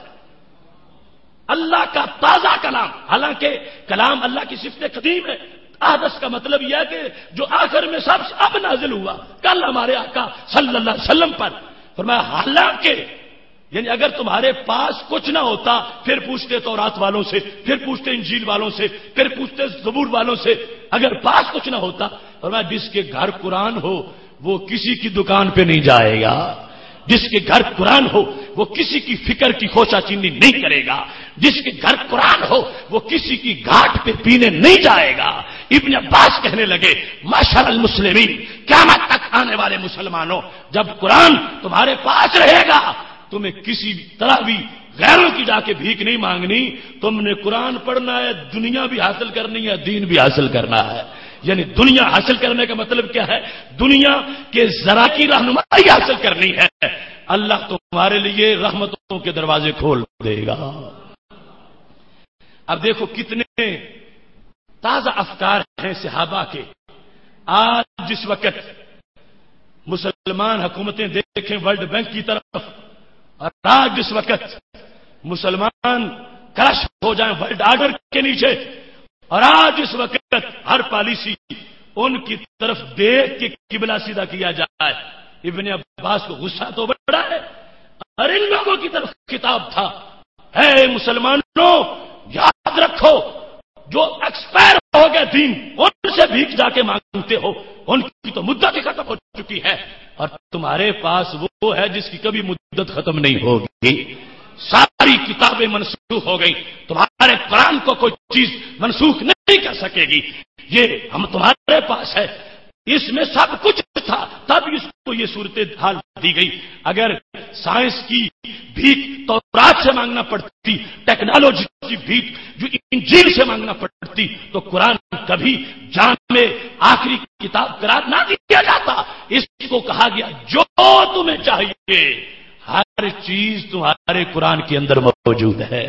اللہ کا تازہ کلام، حالانکہ کلام اللہ کی صفت قدیم ہے، احدث کا مطلب یہ ہے کہ جو آخر میں سب سے اب نازل ہوا کل ہمارے آقا صلی اللہ علیہ وسلم پر۔ فرمایا حالانکہ یعنی اگر تمہارے پاس کچھ نہ ہوتا پھر پوچھتے تورات والوں سے، پھر پوچھتے انجیل والوں سے، پھر پوچھتے زبور والوں سے، اگر پاس کچھ نہ ہوتا، فرمایا جس کے گھر قرآن ہو وہ کسی کی دکان پہ نہیں جائے گا، جس کے گھر قرآن ہو وہ کسی کی فکر کی خوشا چینی نہیں کرے گا، جس کے گھر قرآن ہو وہ کسی کی گھاٹ پہ پینے نہیں جائے گا۔ ابن عباس کہنے لگے معاشر المسلمین، قیامت تک آنے والے مسلمانوں، جب قرآن تمہارے پاس رہے گا تمہیں کسی طرح بھی غیروں کی جا کے بھیک نہیں مانگنی، تم نے قرآن پڑھنا ہے، دنیا بھی حاصل کرنی ہے، دین بھی حاصل کرنا ہے۔ یعنی دنیا حاصل کرنے کا مطلب کیا ہے؟ دنیا کے ذرا کی رہنمائی حاصل کرنی ہے، اللہ تمہارے لیے رحمتوں کے دروازے کھول دے گا۔ اب دیکھو کتنے تازہ افکار ہیں صحابہ کے۔ آج جس وقت مسلمان حکومتیں دیکھیں ورلڈ بینک کی طرف، اور آج جس وقت مسلمان کرش ہو جائیں ورلڈ آرڈر کے نیچے، اور آج اس وقت ہر پالیسی ان کی طرف دیکھ کے قبلہ سیدھا کیا جائے، ابن عباس کو غصہ تو بڑا ہے اور ان لوگوں کی طرف خطاب تھا، اے مسلمانوں یاد رکھو جو ایکسپائر ہو گئے دین ان سے بھیک جا کے مانگتے ہو، ان کی تو مدت ہی ختم ہو چکی ہے، اور تمہارے پاس وہ ہے جس کی کبھی مدت ختم نہیں ہوگی۔ ساری کتابیں منسوخ ہو گئی، تمہارے قرآن کو کوئی چیز منسوخ نہیں کر سکے گی، یہ ہم تمہارے پاس ہے۔ اس میں سب کچھ تھا، تب اس کو یہ صورتحال دی گئی۔ اگر سائنس کی بھیک تورات سے مانگنا پڑتی، ٹیکنالوجی کی بھیک جو انجیل سے مانگنا پڑتی، تو قرآن کبھی جان میں آخری کتاب قرار نہ دیا جاتا۔ اس کو کہا گیا جو تمہیں چاہیے ہر چیز تمہارے قرآن کے اندر موجود ہے۔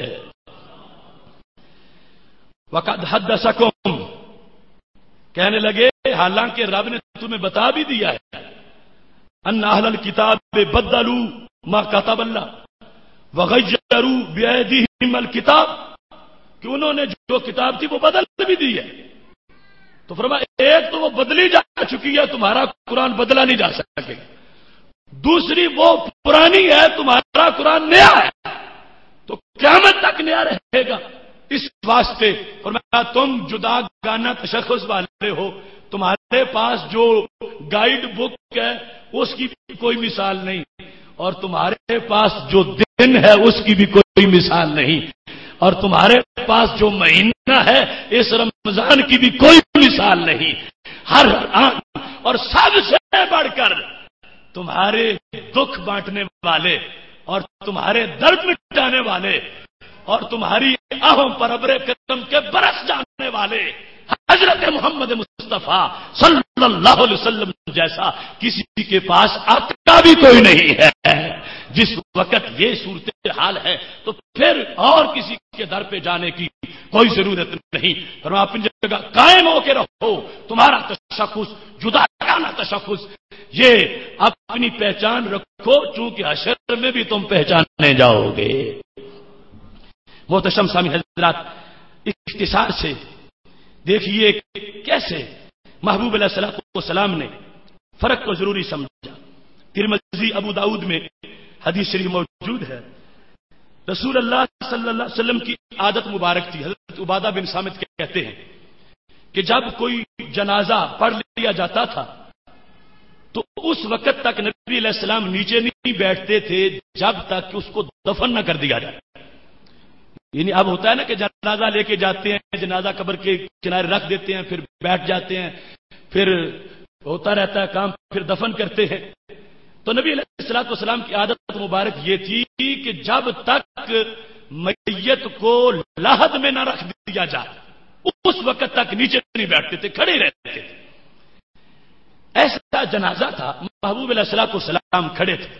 وقد حدثکم، کہنے لگے حالانکہ رب نے تمہیں بتا بھی دیا ہے، ان اہل الکتاب بدلوا ما كتب اللہ وغیروا بایدیہم الکتاب، کہ انہوں نے جو کتاب تھی وہ بدل بھی دی ہے۔ تو فرمایا ایک تو وہ بدلی جا چکی ہے، تمہارا قرآن بدلا نہیں جا سکے، دوسری وہ پرانی ہے، تمہارا قرآن نیا ہے، تو قیامت تک نیا رہے گا۔ اس واسطے فرمایا تم جدا گانا تشخص والے ہو، تمہارے پاس جو گائیڈ بک ہے اس کی بھی کوئی مثال نہیں، اور تمہارے پاس جو دن ہے اس کی بھی کوئی مثال نہیں، اور تمہارے پاس جو مہینہ ہے اس رمضان کی بھی کوئی مثال نہیں۔ ہر آن اور سب سے بڑھ کر تمہارے دکھ بانٹنے والے اور تمہارے درد مٹانے والے اور تمہاری آہوں پر ابر کرم کے برس جانے والے حضرت محمد مصطفیٰ صلی اللہ علیہ وسلم جیسا کسی کے پاس آقا بھی کوئی نہیں ہے۔ جس وقت یہ صورتحال ہے تو پھر اور کسی کے در پہ جانے کی کوئی ضرورت نہیں، پر اپنی جگہ قائم ہو کے رہو۔ تمہارا تشخص جدا گانا تشخص، یہ اپنی پہچان رکھو، چونکہ حشر میں بھی تم پہچانے جاؤ گے۔ محترم سامعین حضرات، اختصار سے دیکھیے کیسے محبوب علیہ السلام نے فرق کو ضروری سمجھا۔ ترمذی ابو داؤد میں حدیث شریف موجود ہے، رسول اللہ صلی اللہ علیہ وسلم کی عادت مبارک تھی، حضرت عبادہ بن صامت کہتے ہیں کہ جب کوئی جنازہ پڑھ لیا جاتا تھا تو اس وقت تک نبی علیہ السلام نیچے نہیں بیٹھتے تھے جب تک کہ اس کو دفن نہ کر دیا جائے۔ یعنی اب ہوتا ہے نا کہ جنازہ لے کے جاتے ہیں، جنازہ قبر کے کنارے رکھ دیتے ہیں، پھر بیٹھ جاتے ہیں، پھر ہوتا رہتا ہے کام، پھر دفن کرتے ہیں۔ تو نبی علیہ الصلوۃ والسلام کی عادت مبارک یہ تھی کہ جب تک میت کو لحد میں نہ رکھ دیا جائے اس وقت تک نیچے نہیں بیٹھتے تھے، کھڑے رہتے تھے۔ ایسا جنازہ تھا، محبوب علیہ الصلوۃ والسلام کھڑے تھے،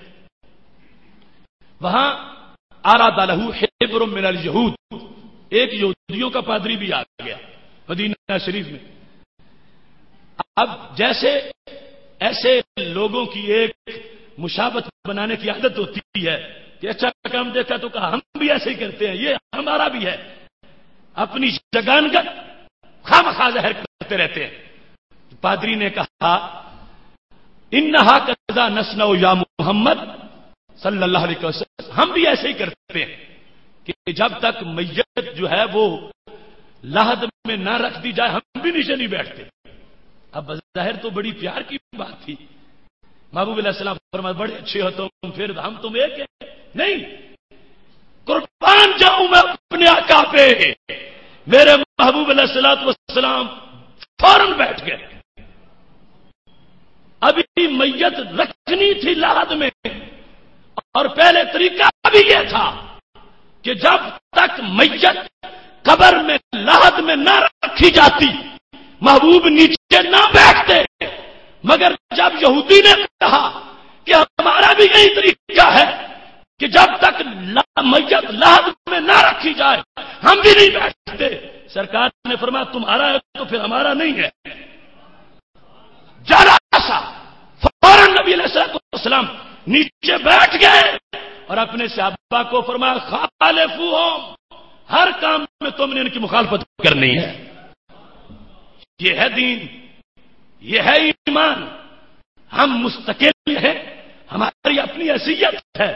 وہاں آراد لہ حبر من الیہود، ایک یہودیوں کا پادری بھی آ گیا مدینہ شریف میں۔ اب جیسے ایسے لوگوں کی ایک مشابت بنانے کی عادت ہوتی ہے کہ اچھا کام دیکھا تو کہا ہم بھی ایسے ہی کرتے ہیں، یہ ہمارا بھی ہے، اپنی جگانگت خواہ ظاہر کرتے رہتے ہیں۔ پادری نے کہا انہا کذا نصنع یا محمد صلی اللہ علیہ وسلم، ہم بھی ایسے ہی کرتے ہیں کہ جب تک میت جو ہے وہ لحد میں نہ رکھ دی جائے ہم بھی نیچے نہیں بیٹھتے۔ اب بظاہر تو بڑی پیار کی بات تھی، محبوب علیہ السلام فرمایا بڑے اچھے ہو تم، پھر ہم تم ایک ہیں؟ نہیں، قربان جاؤں میں اپنے آقا پہ، میرے محبوب علیہ السلام فوراً بیٹھ گئے۔ ابھی میت رکھنی تھی لحد میں، اور پہلے طریقہ بھی یہ تھا کہ جب تک میت قبر میں لحد میں نہ رکھی جاتی محبوب نیچے نہ بیٹھتے، مگر جب یہودی نے کہا کہ ہمارا بھی یہی طریقہ ہے کہ جب تک میت لحد میں نہ رکھی جائے ہم بھی نہیں بیٹھتے، سرکار نے فرمایا تمہارا ہے تو پھر ہمارا نہیں ہے۔ ذرا سا فوراً نبی علیہ السلام نیچے بیٹھ گئے اور اپنے صحابہ کو فرمایا خالفوہم، ہر کام میں تم نے ان کی مخالفت کرنی ہے، یہ ہے دین، یہ ہے ایمان، ہم مستقل ہیں، ہماری اپنی حیثیت ہے،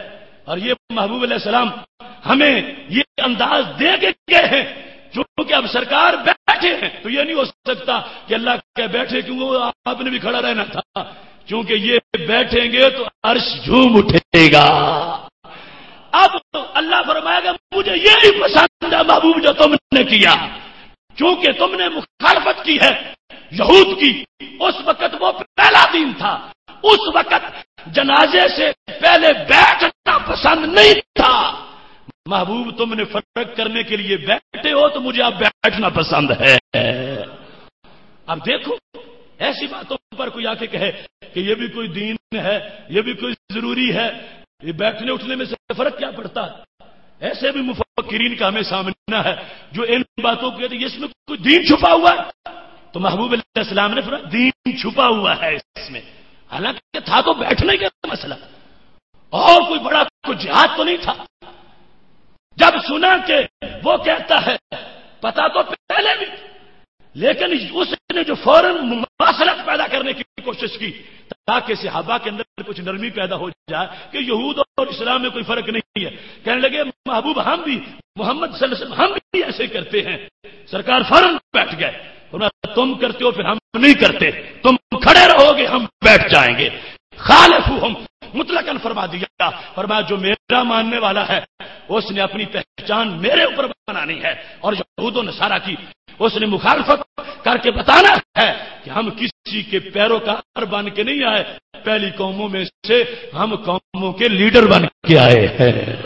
اور یہ محبوب علیہ السلام ہمیں یہ انداز دے کے گئے ہیں، چونکہ اب سرکار بیٹھے ہیں تو یہ نہیں ہو سکتا کہ اللہ کے بیٹھے کیوں آپ نے بھی کھڑا رہنا تھا، چونکہ یہ بیٹھیں گے تو عرش جھوم اٹھے گا۔ اب اللہ فرمائے گا مجھے یہ نہیں پسند ہے محبوب جو تم نے کیا، چونکہ تم نے مخالفت کی ہے یہود کی، اس وقت وہ پہلا دن تھا، اس وقت جنازے سے پہلے بیٹھنا پسند نہیں تھا، محبوب تم نے فرق کرنے کے لیے بیٹھے ہو تو مجھے اب بیٹھنا پسند ہے۔ اب دیکھو ایسی باتوں پر کوئی آ کے کہے کہ یہ بھی کوئی دین ہے، یہ بھی کوئی ضروری ہے، یہ بیٹھنے اٹھنے میں سے فرق کیا پڑتا ہے؟ ایسے بھی مفکرین کا ہمیں سامنا ہے جو ان باتوں کو کہتے ہیں اس میں کوئی دین چھپا ہوا ہے، تو محبوب علیہ السلام نے فرمایا دین چھپا ہوا ہے اس میں، حالانکہ تھا تو بیٹھنے کا مسئلہ، اور کوئی بڑا کوئی جہاد تو نہیں تھا۔ جب سنا کہ وہ کہتا ہے پتا تو پہلے بھی، لیکن اس نے جو فوراً مماثلت پیدا کرنے کی کوشش کی تاکہ صحابہ کے اندر کچھ نرمی پیدا ہو جائے کہ یہود اور اسلام میں کوئی فرق نہیں ہے، کہنے لگے محبوب ہم بھی محمد صلی اللہ علیہ وسلم ہم بھی ایسے کرتے ہیں۔ سرکار فوراً بیٹھ گئے، تم کرتے ہو پھر ہم نہیں کرتے، تم کھڑے رہو گے ہم بیٹھ جائیں گے، خالفوہم مطلقاً فرما دیا، فرمایا جو میرا ماننے والا ہے اس نے اپنی پہچان میرے اوپر بنانی ہے، اور یہود و نصارہ کی اس نے مخالفت کر کے بتانا ہے کہ ہم کسی کے پیروکار بن کے نہیں آئے، پہلی قوموں میں سے ہم قوموں کے لیڈر بن کے آئے ہیں۔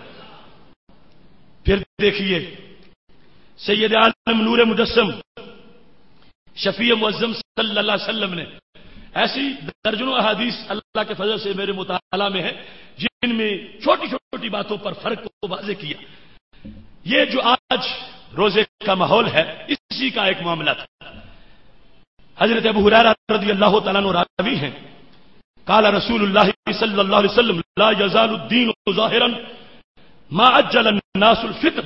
پھر دیکھیے سید عالم نور مجسم شفیع معظم صلی اللہ علیہ وسلم نے ایسی درجنوں احادیث اللہ کے فضل سے میرے مطالعہ میں ہے جن میں چھوٹی چھوٹی باتوں پر فرق کو واضح کیا۔ یہ جو آج روزے کا ماحول ہے اسی کا ایک معاملہ تھا۔ حضرت ابو ہریرہ رضی اللہ تعالیٰ عنہ راوی ہیں، قال رسول اللہ صلی اللہ علیہ وسلم لا یزال الدین ظاہرا ما عجل الناس الفطر۔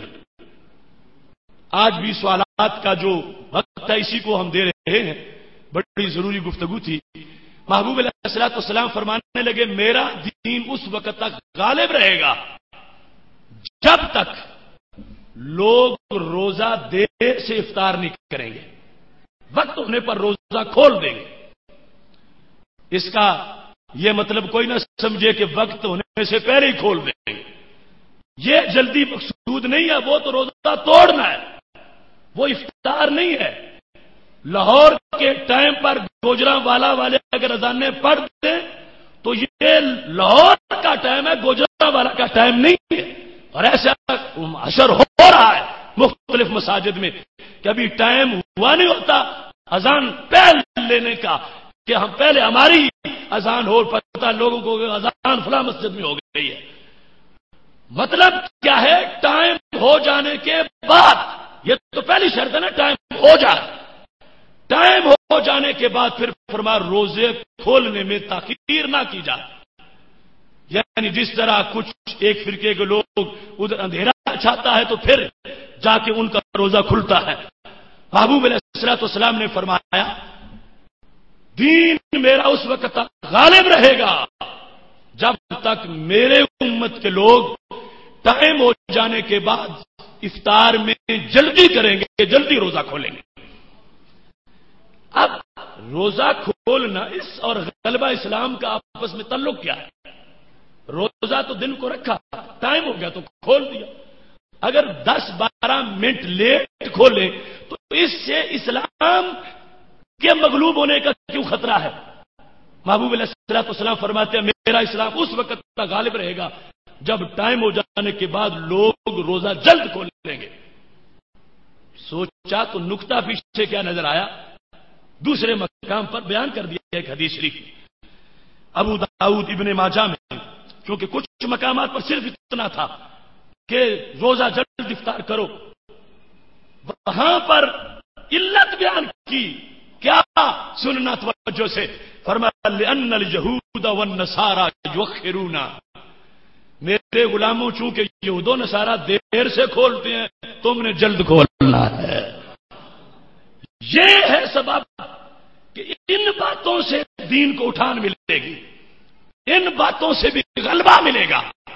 آج بھی سوالات کا جو وقت ہے اسی کو ہم دے رہے ہیں، بڑی ضروری گفتگو تھی۔ محبوب علیہ الصلوۃ والسلام فرمانے لگے میرا دین اس وقت تک غالب رہے گا جب تک لوگ روزہ دیر سے افطار نہیں کریں گے، وقت ہونے پر روزہ کھول دیں گے۔ اس کا یہ مطلب کوئی نہ سمجھے کہ وقت ہونے سے پہلے ہی کھول دیں گے، یہ جلدی مقصود نہیں ہے، وہ تو روزہ توڑنا ہے، وہ افطار نہیں ہے۔ لاہور کے ٹائم پر گوجرانوالا والے اگر اذانیں پڑھ دیں تو یہ لاہور کا ٹائم ہے، گوجرانوالا کا ٹائم نہیں ہے، اور ایسا اثر ہو رہا ہے مختلف مساجد میں کہ ابھی ٹائم ہوا نہیں ہوتا اذان پہلے لینے کا کہ ہم پہلے ہماری اذان ہو، پتہ لوگوں کو اذان فلاں مسجد میں ہو گئی ہے۔ مطلب کیا ہے؟ ٹائم ہو جانے کے بعد، یہ تو پہلی شرط ہے نا ٹائم ہو جائے، ٹائم ہو جانے کے بعد پھر فرمایا روزے کھولنے میں تاخیر نہ کی جائے۔ یعنی جس طرح کچھ ایک فرقے کے لوگ ادھر اندھیرا چھاتا ہے تو پھر جا کے ان کا روزہ کھلتا ہے۔ محبوب علیہ الصلوۃ والسلام نے فرمایا دین میرا اس وقت تک غالب رہے گا جب تک میرے امت کے لوگ ٹائم ہو جانے کے بعد افطار میں جلدی کریں گے، جلدی روزہ کھولیں گے۔ اب روزہ کھولنا اس اور غلبہ اسلام کا آپس میں تعلق کیا ہے؟ روزہ تو دن کو رکھا، ٹائم ہو گیا تو کھول دیا، اگر 10-12 منٹ لیٹ کھولیں تو اس سے اسلام کے مغلوب ہونے کا کیوں خطرہ ہے؟ محبوب علیہ الصلوۃ والسلام فرماتے ہیں میرا اسلام اس وقت تک غالب رہے گا جب ٹائم ہو جانے کے بعد لوگ روزہ جلد کھول لیں گے۔ سوچا تو نکتہ پیچھے کیا نظر آیا؟ دوسرے مقام پر بیان کر دیا ایک حدیث شریف ابو داؤد ابن ماجہ میں، کیونکہ کچھ مقامات پر صرف اتنا تھا کہ روزہ جلد افطار کرو، وہاں پر علت بیان کی، کیا سننا توجہ سے، فرمایا لأن اليهود والنصارى يؤخرون، میرے غلاموں چونکہ یہود و نصارہ دیر سے کھولتے ہیں تم نے جلد کھولنا ہے۔ یہ ہے سبب کہ ان باتوں سے دین کو اٹھان ملے گی، ان باتوں سے بھی غلبہ ملے گا۔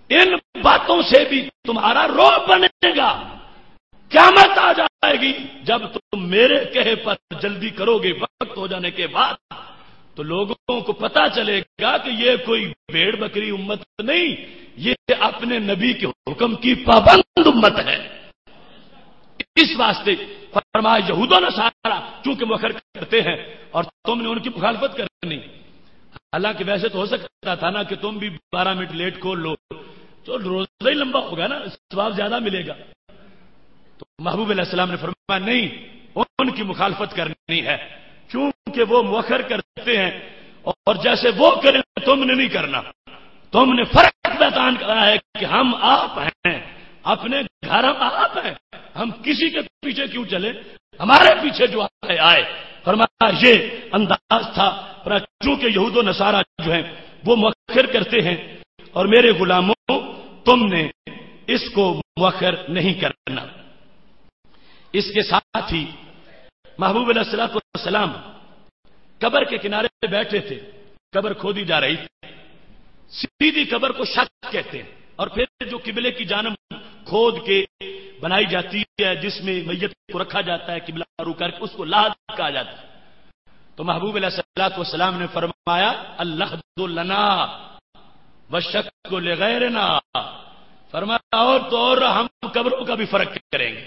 ان باتوں سے بھی تمہارا رعب بنے گا. قیامت آ جائے گی جب تم میرے کہے پر جلدی کرو گے وقت ہو جانے کے بعد تو لوگوں کو پتا چلے گا کہ یہ کوئی بھیڑ بکری امت نہیں، یہ اپنے نبی کے حکم کی پابند امت ہے. اس واسطے فرمایا یہود و نصارا چونکہ مؤخر کرتے ہیں اور تم نے ان کی مخالفت کرنی. حالانکہ ویسے تو ہو سکتا تھا نا کہ تم بھی 12 منٹ لیٹ کھول لو تو روزہ ہی لمبا ہوگا نا، ثواب زیادہ ملے گا. تو محبوب علیہ السلام نے فرمایا نہیں، ان کی مخالفت کرنی ہے چونکہ وہ مؤخر کرتے ہیں اور جیسے وہ کریں تم نے نہیں کرنا. تم نے فرق بیان کرا ہے کہ ہم آپ ہیں، اپنے گھر ہم آپ ہیں، ہم کسی کے پیچھے کیوں چلے، ہمارے پیچھے جو آئے. فرمایا یہ انداز تھا. چونکہ یہود و نصارا جو ہیں وہ مؤخر کرتے ہیں اور میرے غلاموں تم نے اس کو مؤخر نہیں کرنا. اس کے ساتھ ہی محبوب علیہ الصلوۃ والسلام قبر کے کنارے پہ بیٹھے تھے. قبر کھودی جا رہی تھی. سیدھی قبر کو شق کہتے ہیں اور پھر جو قبلے کی جانب کھود کے بنائی جاتی ہے جس میں میت کو رکھا جاتا ہے قبلہ رو کر کے، اس کو لحد کہا جاتا ہے. تو محبوب علیہ الصلوۃ والسلام نے فرمایا اللحد لنا والشق لغیرنا. فرمایا اور تو اور ہم قبروں کا بھی فرق کریں گے.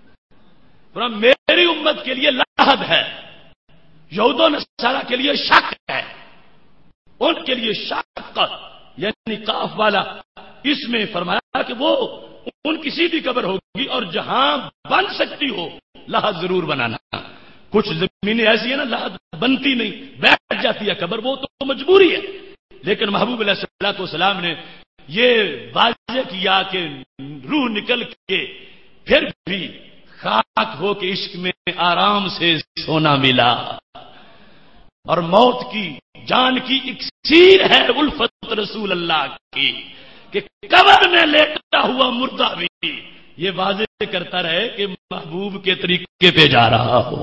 میری امت کے لیے لحد ہے، یہود و نصارا کے لیے شق ہے. ان کے لیے شق یعنی قاف والا، اس میں فرمایا کہ وہ ان کی سیدھی قبر ہوگی اور جہاں بن سکتی ہو لحد ضرور بنانا. کچھ زمینیں ایسی ہیں نا لحد بنتی نہیں، بیٹھ جاتی ہے قبر، وہ تو مجبوری ہے. لیکن محبوب علیہ الصلوۃ والسلام نے یہ واضح کیا کہ روح نکل کے پھر بھی خاک ہو کے عشق میں آرام سے سونا ملا. اور موت کی جان کی اکسیر ہے الفت رسول اللہ کی کہ قبر میں لیٹا ہوا مردہ بھی یہ واضح کرتا رہے کہ محبوب کے طریقے پہ جا رہا ہو.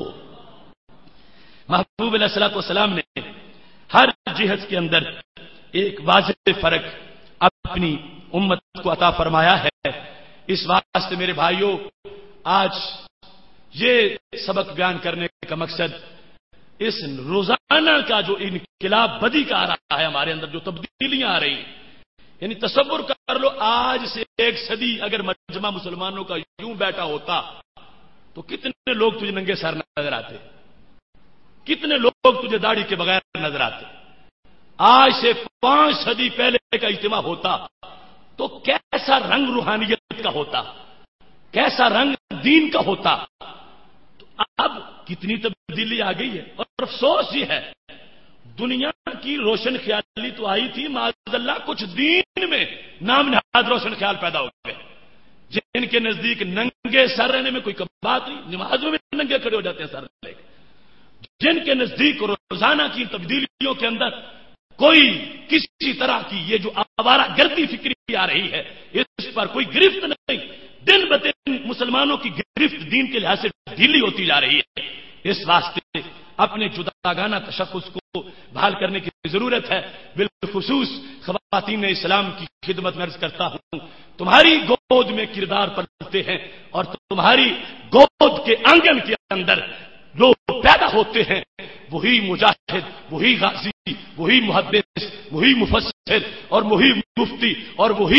محبوب علیہ الصلوۃ والسلام نے ہر جہت کے اندر ایک واضح فرق اپنی امت کو عطا فرمایا ہے. اس واسطے میرے بھائیوں آج یہ سبق بیان کرنے کا مقصد اس روزانہ کا جو انقلاب بدی کا آ رہا ہے ہمارے اندر، جو تبدیلیاں آ رہی ہیں، یعنی تصور کر لو آج سے 1 صدی اگر مجمع مسلمانوں کا یوں بیٹھا ہوتا تو کتنے لوگ تجھے ننگے سر نظر آتے، کتنے لوگ تجھے داڑھی کے بغیر نظر آتے. آج سے 5 صدی پہلے کا اجتماع ہوتا تو کیسا رنگ روحانیت کا ہوتا، کیسا رنگ دین کا ہوتا. تو اب کتنی تبدیلی آ گئی ہے. اور افسوس یہ ہے دنیا کی روشن خیالی تو آئی تھی، معاذ اللہ کچھ دین میں نام نہاد روشن خیال پیدا ہو گئے جن کے نزدیک ننگے سر رہنے میں کوئی بات نہیں، نمازوں میں ننگے کھڑے ہو جاتے ہیں سر لے کے. جن کے نزدیک روزانہ کی تبدیلیوں کے اندر کوئی کسی طرح کی یہ جو آوارہ گردی فکری آ رہی ہے اس پر کوئی گرفت نہیں. دن بدن مسلمانوں کی گرفت دین کے لحاظ سے ڈھیلی ہوتی جا رہی ہے. اس واسطے اپنے جداگانہ تشخص کو بحال کرنے کی ضرورت ہے. بالخصوص خواتین اسلام کی خدمت میں عرض کرتا ہوں، تمہاری گود میں کردار پلتے ہیں اور تمہاری گود کے آنگن کے اندر لوگ پیدا ہوتے ہیں، وہی مجاہد، وہی غازی، وہی محدث، وہی مفسر اور وہی مفتی اور وہی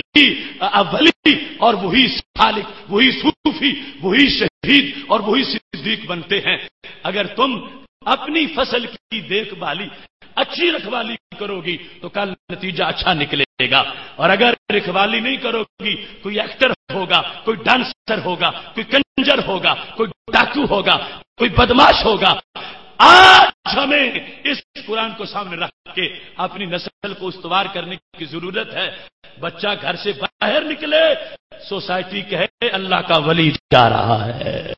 ولی اور وہی سالک، وہی صوفی، وہی شہید اور وہی صدیق بنتے ہیں. اگر تم اپنی فصل کی دیکھ بھالی اچھی رکھوالی کرو گی تو کل نتیجہ اچھا نکلے گا. اور اگر رکھوالی نہیں کرو گی کوئی ایکٹر ہوگا، کوئی ڈانسر ہوگا، کوئی کنجر ہوگا، کوئی ڈاکو ہوگا، کوئی بدماش ہوگا. آج ہمیں اس قرآن کو سامنے رکھ کے اپنی نسل کو استوار کرنے کی ضرورت ہے. بچہ گھر سے باہر نکلے سوسائٹی کہے اللہ کا ولی جا رہا ہے.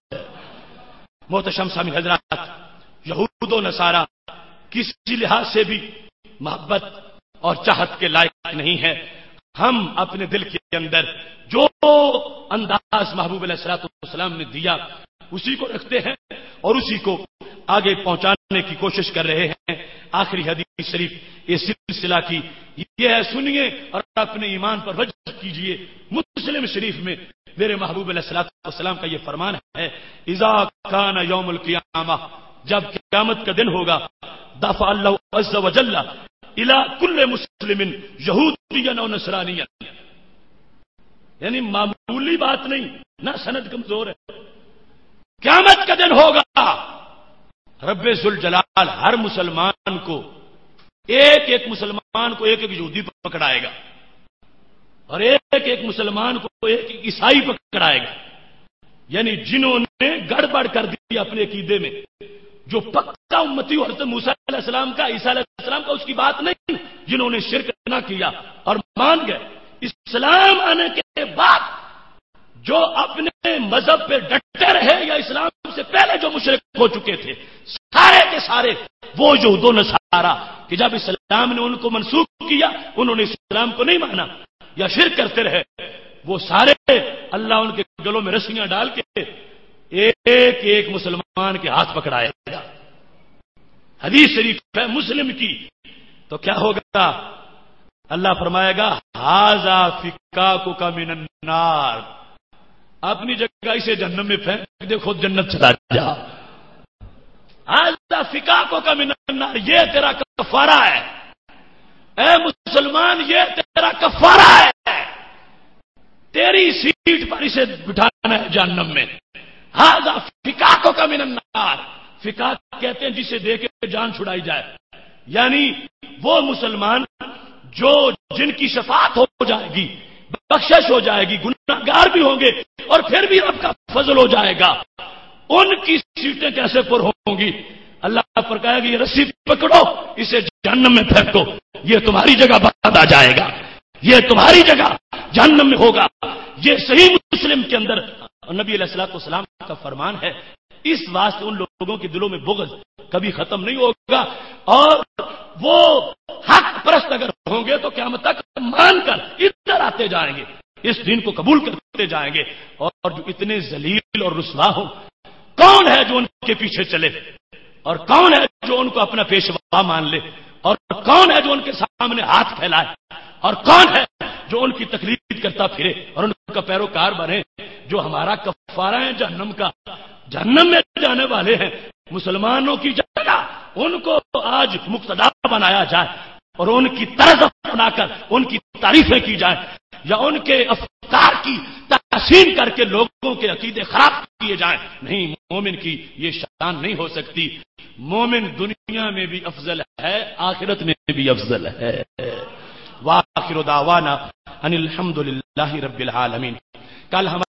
محتشم سامعین حضرات، یہود و نصارا کسی لحاظ سے بھی محبت اور چاہت کے لائق نہیں ہے. ہم اپنے دل کے اندر جو انداز محبوب علیہ الصلوۃ والسلام نے دیا اسی کو رکھتے ہیں اور اسی کو آگے پہنچانے کی کوشش کر رہے ہیں. آخری حدیث شریف یہ سلسلہ کی یہ ہے، سنیے اور اپنے ایمان پر وجہ کیجئے۔ مسلم شریف میں میرے محبوب علیہ الصلوۃ والسلام کا یہ فرمان ہے، اذا کان یوم القیامہ، جب قیامت کا دن ہوگا، دفع اللہ عز وجل الی کل مسلم یہودیا او نصرانیا، یعنی معمولی بات نہیں، نہ سند کمزور ہے، قیامت کا دن ہوگا، رب ذوالجلال ہر مسلمان کو ایک مسلمان کو ایک یہودی پکڑائے گا اور ایک مسلمان کو ایک عیسائی پکڑائے گا، یعنی جنہوں نے گڑبڑ کر دی اپنے عقیدے میں، جو پکا امتی حضرت موسیٰ علیہ السلام کا، عیسیٰ علیہ السلام کا، اس کی بات نہیں، جنہوں نے شرک نہ کیا اور مان گئے، اسلام آنے کے بعد جو اپنے مذہب پہ ڈٹے رہے یا اسلام سے پہلے جو مشرک ہو چکے تھے، سارے کے سارے وہ یہود و نصارا کہ جب اسلام نے ان کو منسوخ کیا انہوں نے اسلام کو نہیں مانا یا شرک کرتے رہے، وہ سارے اللہ ان کے گلوں میں رسیاں ڈال کے ایک مسلمان کے ہاتھ پکڑائے گا۔ حدیث شریف ہے مسلم کی، تو کیا ہوگا؟ اللہ فرمائے گا ھذا فکاکک من النار، اپنی جگہ اسے جہنم میں پھینک دے، خود جنت چلا جا۔ ھذا فکاکک من النار، یہ تیرا کفارہ ہے، اے مسلمان یہ تیرا کفارہ ہے، تیری سیٹ پر اسے بٹھانا ہے جہنم میں۔ ھذا فکاکک من النار، فکاک کہتے ہیں جسے دے کے جان چھڑائی جائے، یعنی وہ مسلمان جو جن کی شفاعت ہو جائے گی، بخشش ہو جائے گی، گناہگار بھی ہوں گے اور پھر بھی رب کا فضل ہو جائے گا، ان کی سیٹیں کیسے پر ہوں گی؟ اللہ پر کہے گا یہ رسی پکڑو، اسے جہنم میں پھینکو، یہ تمہاری جگہ بعد آ جائے گا، یہ تمہاری جگہ جہنم میں ہوگا۔ یہ صحیح مسلم کے اندر نبی علیہ الصلوۃ والسلام کا فرمان ہے۔ اس واسطے ان لوگوں کے دلوں میں بغض کبھی ختم نہیں ہوگا، اور وہ حق پرست اگر ہوں گے تو قیامت تک مان کر ادھر آتے جائیں گے، اس دین کو قبول کرتے جائیں گے۔ اور جو اتنے ذلیل اور رسوا ہوں، کون ہے جو ان کے پیچھے چلے، اور کون ہے جو ان کو اپنا پیشوا مان لے، اور کون ہے جو ان کے سامنے ہاتھ پھیلائے، اور کون ہے جو ان کی تقلید کرتا پھرے اور ان کا پیروکار بنے؟ جو ہمارا کفارہ ہے جہنم کا، جہنم میں جانے والے ہیں، مسلمانوں کی جگہ ان کو آج مقتدا بنایا جائے اور ان کی طرز اپنا کر ان کی تعریفیں کی جائیں، یا ان کے افکار کی تحسین کر کے لوگوں کے عقیدے خراب کیے جائیں، نہیں، مومن کی یہ شان نہیں ہو سکتی۔ مومن دنیا میں بھی افضل ہے، آخرت میں بھی افضل ہے۔ وآخر دعوانا ان الحمد للہ رب العالمین۔ کل ہم